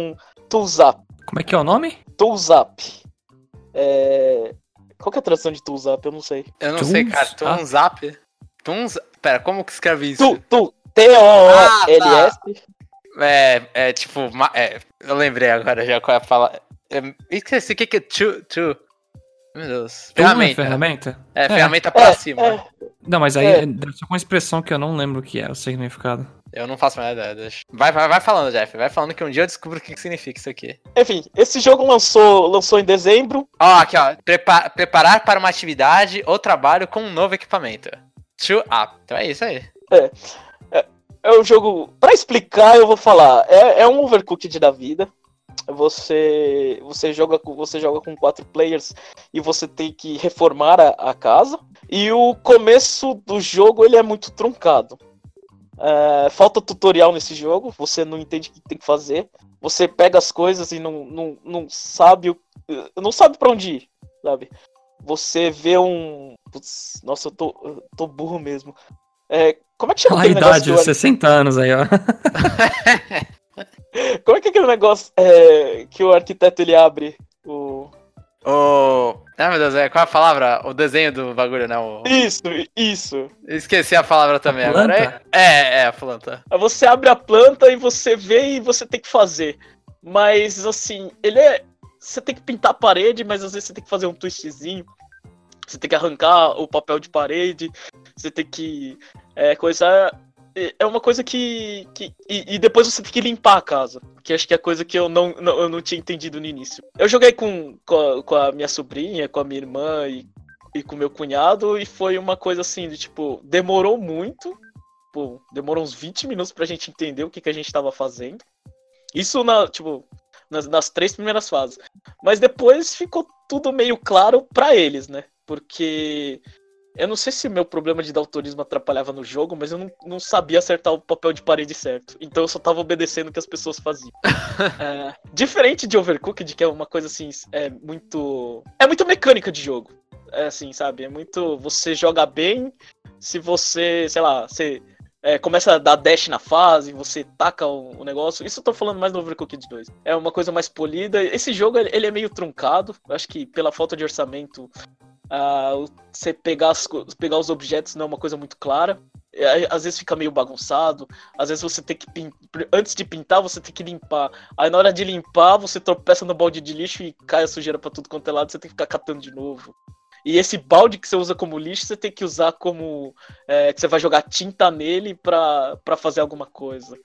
[SPEAKER 3] Tools Up.
[SPEAKER 2] Como é que é o nome?
[SPEAKER 3] Tools Up. É... Qual que é a tradução de Tools Up? Eu não sei.
[SPEAKER 1] Eu não
[SPEAKER 2] Toons
[SPEAKER 1] sei, cara.
[SPEAKER 2] Up?
[SPEAKER 1] Toons Up? Toons... Pera, como que escreve isso?
[SPEAKER 3] Tu, tu, T O O L S.
[SPEAKER 1] É, é tipo... ma- É, eu lembrei agora já qual é a palavra. É, esqueci o que que é to, to. Meu Deus.
[SPEAKER 2] Tool é
[SPEAKER 1] Ferramenta.
[SPEAKER 2] ferramenta?
[SPEAKER 1] É, ferramenta pra
[SPEAKER 3] É,
[SPEAKER 1] cima.
[SPEAKER 3] é.
[SPEAKER 2] Não, mas aí
[SPEAKER 3] É.
[SPEAKER 2] deve ser uma expressão que eu não lembro o que é, o significado.
[SPEAKER 1] Eu não faço mais ideia. Deixa. Vai, vai, vai falando, Jeff. Vai falando que um dia eu descubro o que que significa isso aqui.
[SPEAKER 3] Enfim, esse jogo lançou, lançou em dezembro.
[SPEAKER 1] Ó, aqui, ó. Prepa- preparar para uma atividade ou trabalho com um novo equipamento. To up. Então é isso aí.
[SPEAKER 3] É um jogo... Pra explicar, eu vou falar. É, é um Overcooked da vida. Você, você, joga, com- você joga com quatro players e você tem que reformar a, a casa. E o começo do jogo ele é muito truncado. É, falta tutorial nesse jogo, você não entende o que tem que fazer. Você pega as coisas e não, não, não sabe o, não sabe pra onde ir, sabe? Você vê um... Putz, nossa, eu tô, eu tô burro mesmo. É, como é que chama
[SPEAKER 2] A
[SPEAKER 3] aquele negócio
[SPEAKER 2] idade,
[SPEAKER 3] do-
[SPEAKER 2] sessenta anos aí, ó.
[SPEAKER 3] Como é que é aquele negócio é, que o arquiteto ele abre? O...
[SPEAKER 1] O... Ah, meu Deus, é, qual é a palavra? O desenho do bagulho, né? O...
[SPEAKER 3] Isso, isso.
[SPEAKER 1] Esqueci a palavra também
[SPEAKER 2] A
[SPEAKER 1] agora.
[SPEAKER 2] planta?
[SPEAKER 1] É, é, a planta.
[SPEAKER 3] Aí você abre a planta e você vê e você tem que fazer. Mas, assim, ele é... Você tem que pintar a parede, mas às vezes você tem que fazer um twistzinho. Você tem que arrancar o papel de parede. Você tem que... É, coisa... É uma coisa que... que e, e depois você tem que limpar a casa. Que acho que é coisa que eu não, não, eu não tinha entendido no início. Eu joguei com, com, a, com a minha sobrinha, com a minha irmã e, e com o meu cunhado. E foi uma coisa assim, de tipo... Demorou muito. Pô, demorou uns vinte minutos pra gente entender o que, que a gente tava fazendo. Isso, na, tipo, nas, nas três primeiras fases. Mas depois ficou tudo meio claro pra eles, né? Porque eu não sei se meu problema de daltonismo atrapalhava no jogo, mas eu não, não sabia acertar o papel de parede certo. Então eu só tava obedecendo o que as pessoas faziam. É, diferente de Overcooked, que é uma coisa assim, é muito... É muito mecânica de jogo. É assim, sabe? É muito... Você joga bem, se você, sei lá, você... É, começa a dar dash na fase, você taca o, o negócio. Isso eu tô falando mais no Overcooked dois. É uma coisa mais polida. Esse jogo, ele, ele é meio truncado. Eu acho que pela falta de orçamento, uh, você pegar, as, pegar os objetos não é uma coisa muito clara. É, às vezes fica meio bagunçado. Às vezes você tem que pintar... Antes de pintar, você tem que limpar. Aí na hora de limpar, você tropeça no balde de lixo e cai a sujeira pra tudo quanto é lado. Você tem que ficar catando de novo. E esse balde que você usa como lixo, você tem que usar como... É, que você vai jogar tinta nele pra, pra fazer alguma coisa.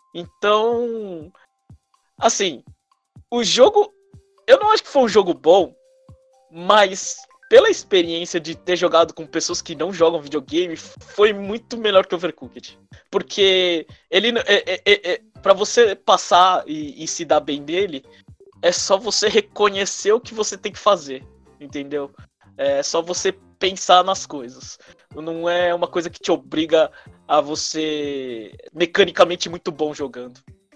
[SPEAKER 3] Então... Assim, o jogo... Eu não acho que foi um jogo bom, mas pela experiência de ter jogado com pessoas que não jogam videogame, foi muito melhor que o Overcooked. Porque ele... É, é, é, é, pra você passar e, e se dar bem nele, é só você reconhecer o que você tem que fazer, entendeu? É só você pensar nas coisas. Não é uma coisa que te obriga a você mecanicamente muito bom jogando.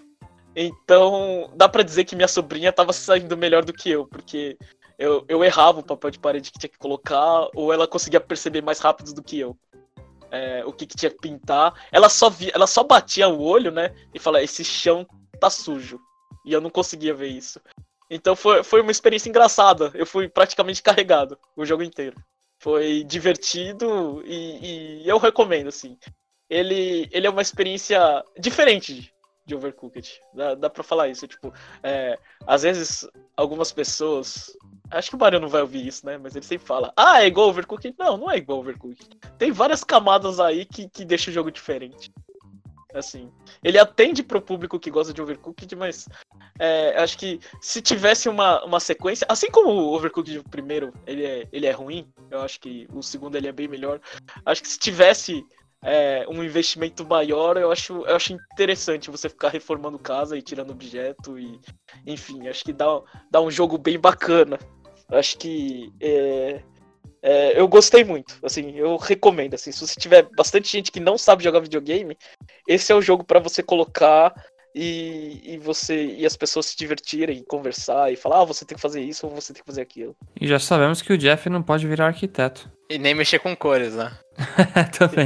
[SPEAKER 3] Então, dá pra dizer que minha sobrinha tava saindo melhor do que eu, porque eu, eu errava o papel de parede que tinha que colocar, ou ela conseguia perceber mais rápido do que eu. É, o que, que tinha que pintar. Ela só, via, ela só batia o olho, né? E falava, esse chão tá sujo. E eu não conseguia ver isso. Então foi, foi uma experiência engraçada. Eu fui praticamente carregado o jogo inteiro. Foi divertido e, e eu recomendo, assim. Ele, ele é uma experiência diferente de, de Overcooked. Dá, dá pra falar isso. Tipo, é, às vezes, algumas pessoas... Acho que o Mario não vai ouvir isso, né? Mas ele sempre fala, ah, é igual Overcooked. Não, não é igual Overcooked. Tem várias camadas aí que, que deixam o jogo diferente. Assim, ele atende pro público que gosta de Overcooked, mas é, acho que se tivesse uma, uma sequência, assim como o Overcooked primeiro, ele é, ele é ruim, eu acho que o segundo ele é bem melhor. Acho que se tivesse é, um investimento maior, eu acho, eu acho interessante você ficar reformando casa e tirando objeto e, enfim, acho que dá, dá um jogo bem bacana. Acho que é, é, eu gostei muito, assim, eu recomendo, assim, se você tiver bastante gente que não sabe jogar videogame, esse é o jogo pra você colocar e, e você e as pessoas se divertirem, conversar e falar, ah, você tem que fazer isso ou você tem que fazer aquilo.
[SPEAKER 2] E já sabemos que o Jeff não pode virar arquiteto.
[SPEAKER 1] E nem mexer com cores, né?
[SPEAKER 2] Também.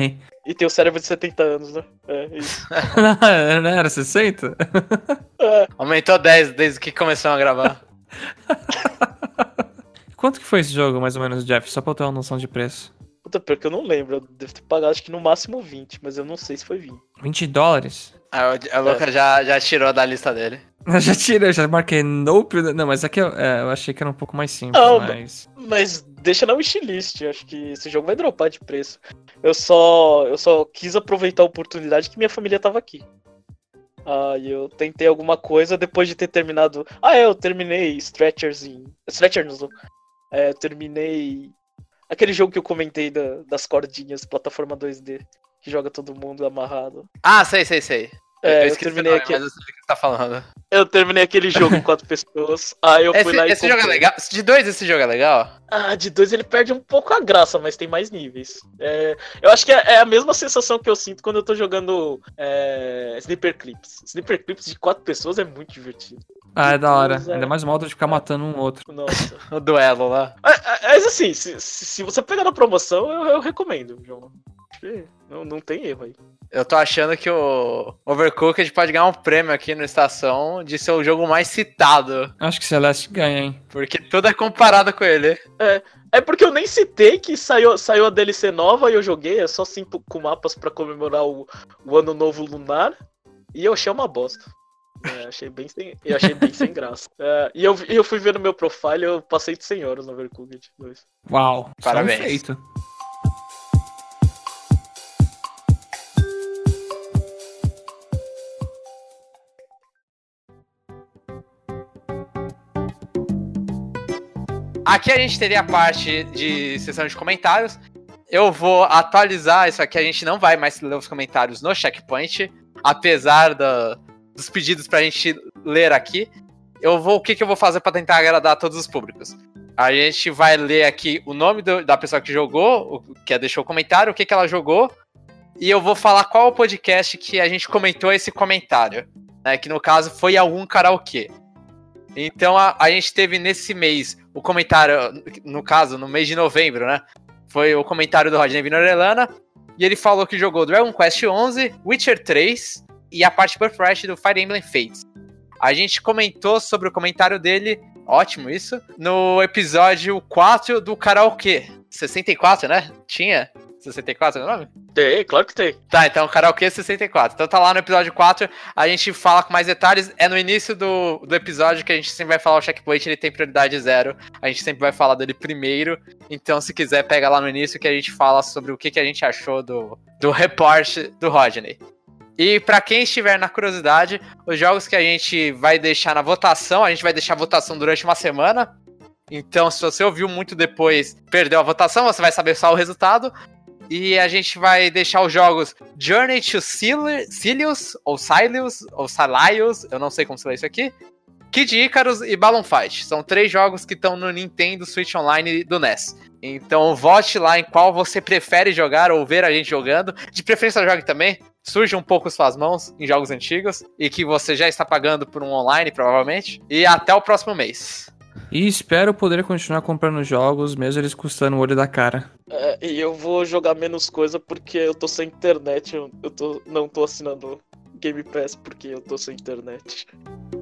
[SPEAKER 3] E tem o cérebro de setenta anos, né? É, isso.
[SPEAKER 2] Não era sessenta?
[SPEAKER 3] É.
[SPEAKER 1] Aumentou dez desde que começamos a gravar.
[SPEAKER 2] Quanto que foi esse jogo, mais ou menos, Jeff? Só pra eu ter uma noção de preço.
[SPEAKER 3] Puta, pior que eu não lembro. Eu devo ter pagado acho que no máximo vinte, mas eu não sei se foi vinte.
[SPEAKER 2] vinte dólares?
[SPEAKER 1] Ah, o o Lucas já, já tirou da lista dele.
[SPEAKER 2] Eu já tirei, eu já marquei nope. Não, mas aqui eu, é, eu achei que era um pouco mais simples,
[SPEAKER 3] Não,
[SPEAKER 2] mas...
[SPEAKER 3] Mas deixa na wishlist, acho que esse jogo vai dropar de preço. Eu só, eu só quis aproveitar a oportunidade que minha família tava aqui. Aí eu tentei alguma coisa depois de ter terminado... Ah, é, eu terminei Stretchers em... Stretchers, não. É, eu terminei... Aquele jogo que eu comentei da, das cordinhas, plataforma dois D, que joga todo mundo amarrado.
[SPEAKER 1] Ah, sei, sei, sei.
[SPEAKER 3] É,
[SPEAKER 1] eu
[SPEAKER 3] eu
[SPEAKER 1] esqueci
[SPEAKER 3] terminei
[SPEAKER 1] o nome,
[SPEAKER 3] aqui-
[SPEAKER 1] mas eu sei do que você tá falando.
[SPEAKER 3] Eu terminei aquele jogo em quatro pessoas, aí eu
[SPEAKER 1] Esse,
[SPEAKER 3] fui lá e
[SPEAKER 1] esse jogo é
[SPEAKER 3] comprei.
[SPEAKER 1] legal? De dois esse jogo é legal?
[SPEAKER 3] Ah, de dois ele perde um pouco a graça, mas tem mais níveis. É, eu acho que é, é a mesma sensação que eu sinto quando eu tô jogando é, Sniper Clips. Sniper Clips de quatro pessoas é muito divertido.
[SPEAKER 2] Ah, é da hora.
[SPEAKER 3] Deus, é.
[SPEAKER 2] Ainda mais o modo de ficar matando um outro.
[SPEAKER 3] Nossa.
[SPEAKER 1] O duelo lá.
[SPEAKER 3] Mas, mas assim, se, se se você pegar na promoção, eu, eu recomendo, João. Não, não tem erro aí.
[SPEAKER 1] Eu tô achando que o Overcooked pode ganhar um prêmio aqui no Estação de ser o jogo mais citado.
[SPEAKER 2] Acho que Celeste ganha, hein?
[SPEAKER 1] Porque tudo é comparado com ele.
[SPEAKER 3] É porque eu nem citei que saiu, saiu a D L C nova e eu joguei, é só cinco com mapas pra comemorar o, o ano novo lunar. E eu achei uma bosta. É, achei bem sem, eu achei bem sem graça. É, e eu, e eu fui ver no meu profile, eu passei de cem horas no Overcooked dois.
[SPEAKER 2] Uau, isso é um
[SPEAKER 1] Parabéns.
[SPEAKER 2] feito.
[SPEAKER 1] Aqui a gente teria a parte de sessão de comentários. Eu vou atualizar isso aqui, a gente não vai mais ler os comentários no checkpoint, apesar da, dos pedidos pra gente ler aqui. Eu vou, o que, que eu vou fazer pra tentar agradar a todos os públicos? A gente vai ler aqui o nome do, da pessoa que jogou, o, que deixou o comentário, o que, que ela jogou, e eu vou falar qual o podcast que a gente comentou esse comentário, né, que no caso foi algum karaokê. Então a, a gente teve nesse mês o comentário, no caso, no mês de novembro, né? Foi o comentário do Rodney Vinorelana. E ele falou que jogou Dragon Quest onze, Witcher três e a parte Birthright do Fire Emblem Fates. A gente comentou sobre o comentário dele, ótimo isso, no episódio quatro do Karaokê. sessenta e quatro, né? Tinha? sessenta e quatro é o nome?
[SPEAKER 3] Tem, claro que tem.
[SPEAKER 1] Tá, então Karaokê sessenta e quatro. Então tá lá no episódio quatro, a gente fala com mais detalhes. É no início do, do episódio que a gente sempre vai falar o checkpoint, ele tem prioridade zero. A gente sempre vai falar dele primeiro. Então se quiser, pega lá no início que a gente fala sobre o que, que a gente achou do, do report do Rodney. E pra quem estiver na curiosidade, os jogos que a gente vai deixar na votação, a gente vai deixar a votação durante uma semana. Então se você ouviu muito depois, perdeu a votação, você vai saber só o resultado. E a gente vai deixar os jogos Journey to Silius, ou Silius, ou Silius, eu não sei como se lê isso aqui, Kid Icarus e Balloon Fight. São três jogos que estão no Nintendo Switch Online do N E S. Então vote lá em qual você prefere jogar ou ver a gente jogando. De preferência jogue também, surge um pouco suas mãos em jogos antigos e que você já está pagando por um online, provavelmente. E até o próximo mês.
[SPEAKER 2] E espero poder continuar comprando jogos, mesmo eles custando o olho da cara.
[SPEAKER 3] É, e eu vou jogar menos coisa porque eu tô sem internet. Eu, eu tô, não tô assinando Game Pass porque eu tô sem internet.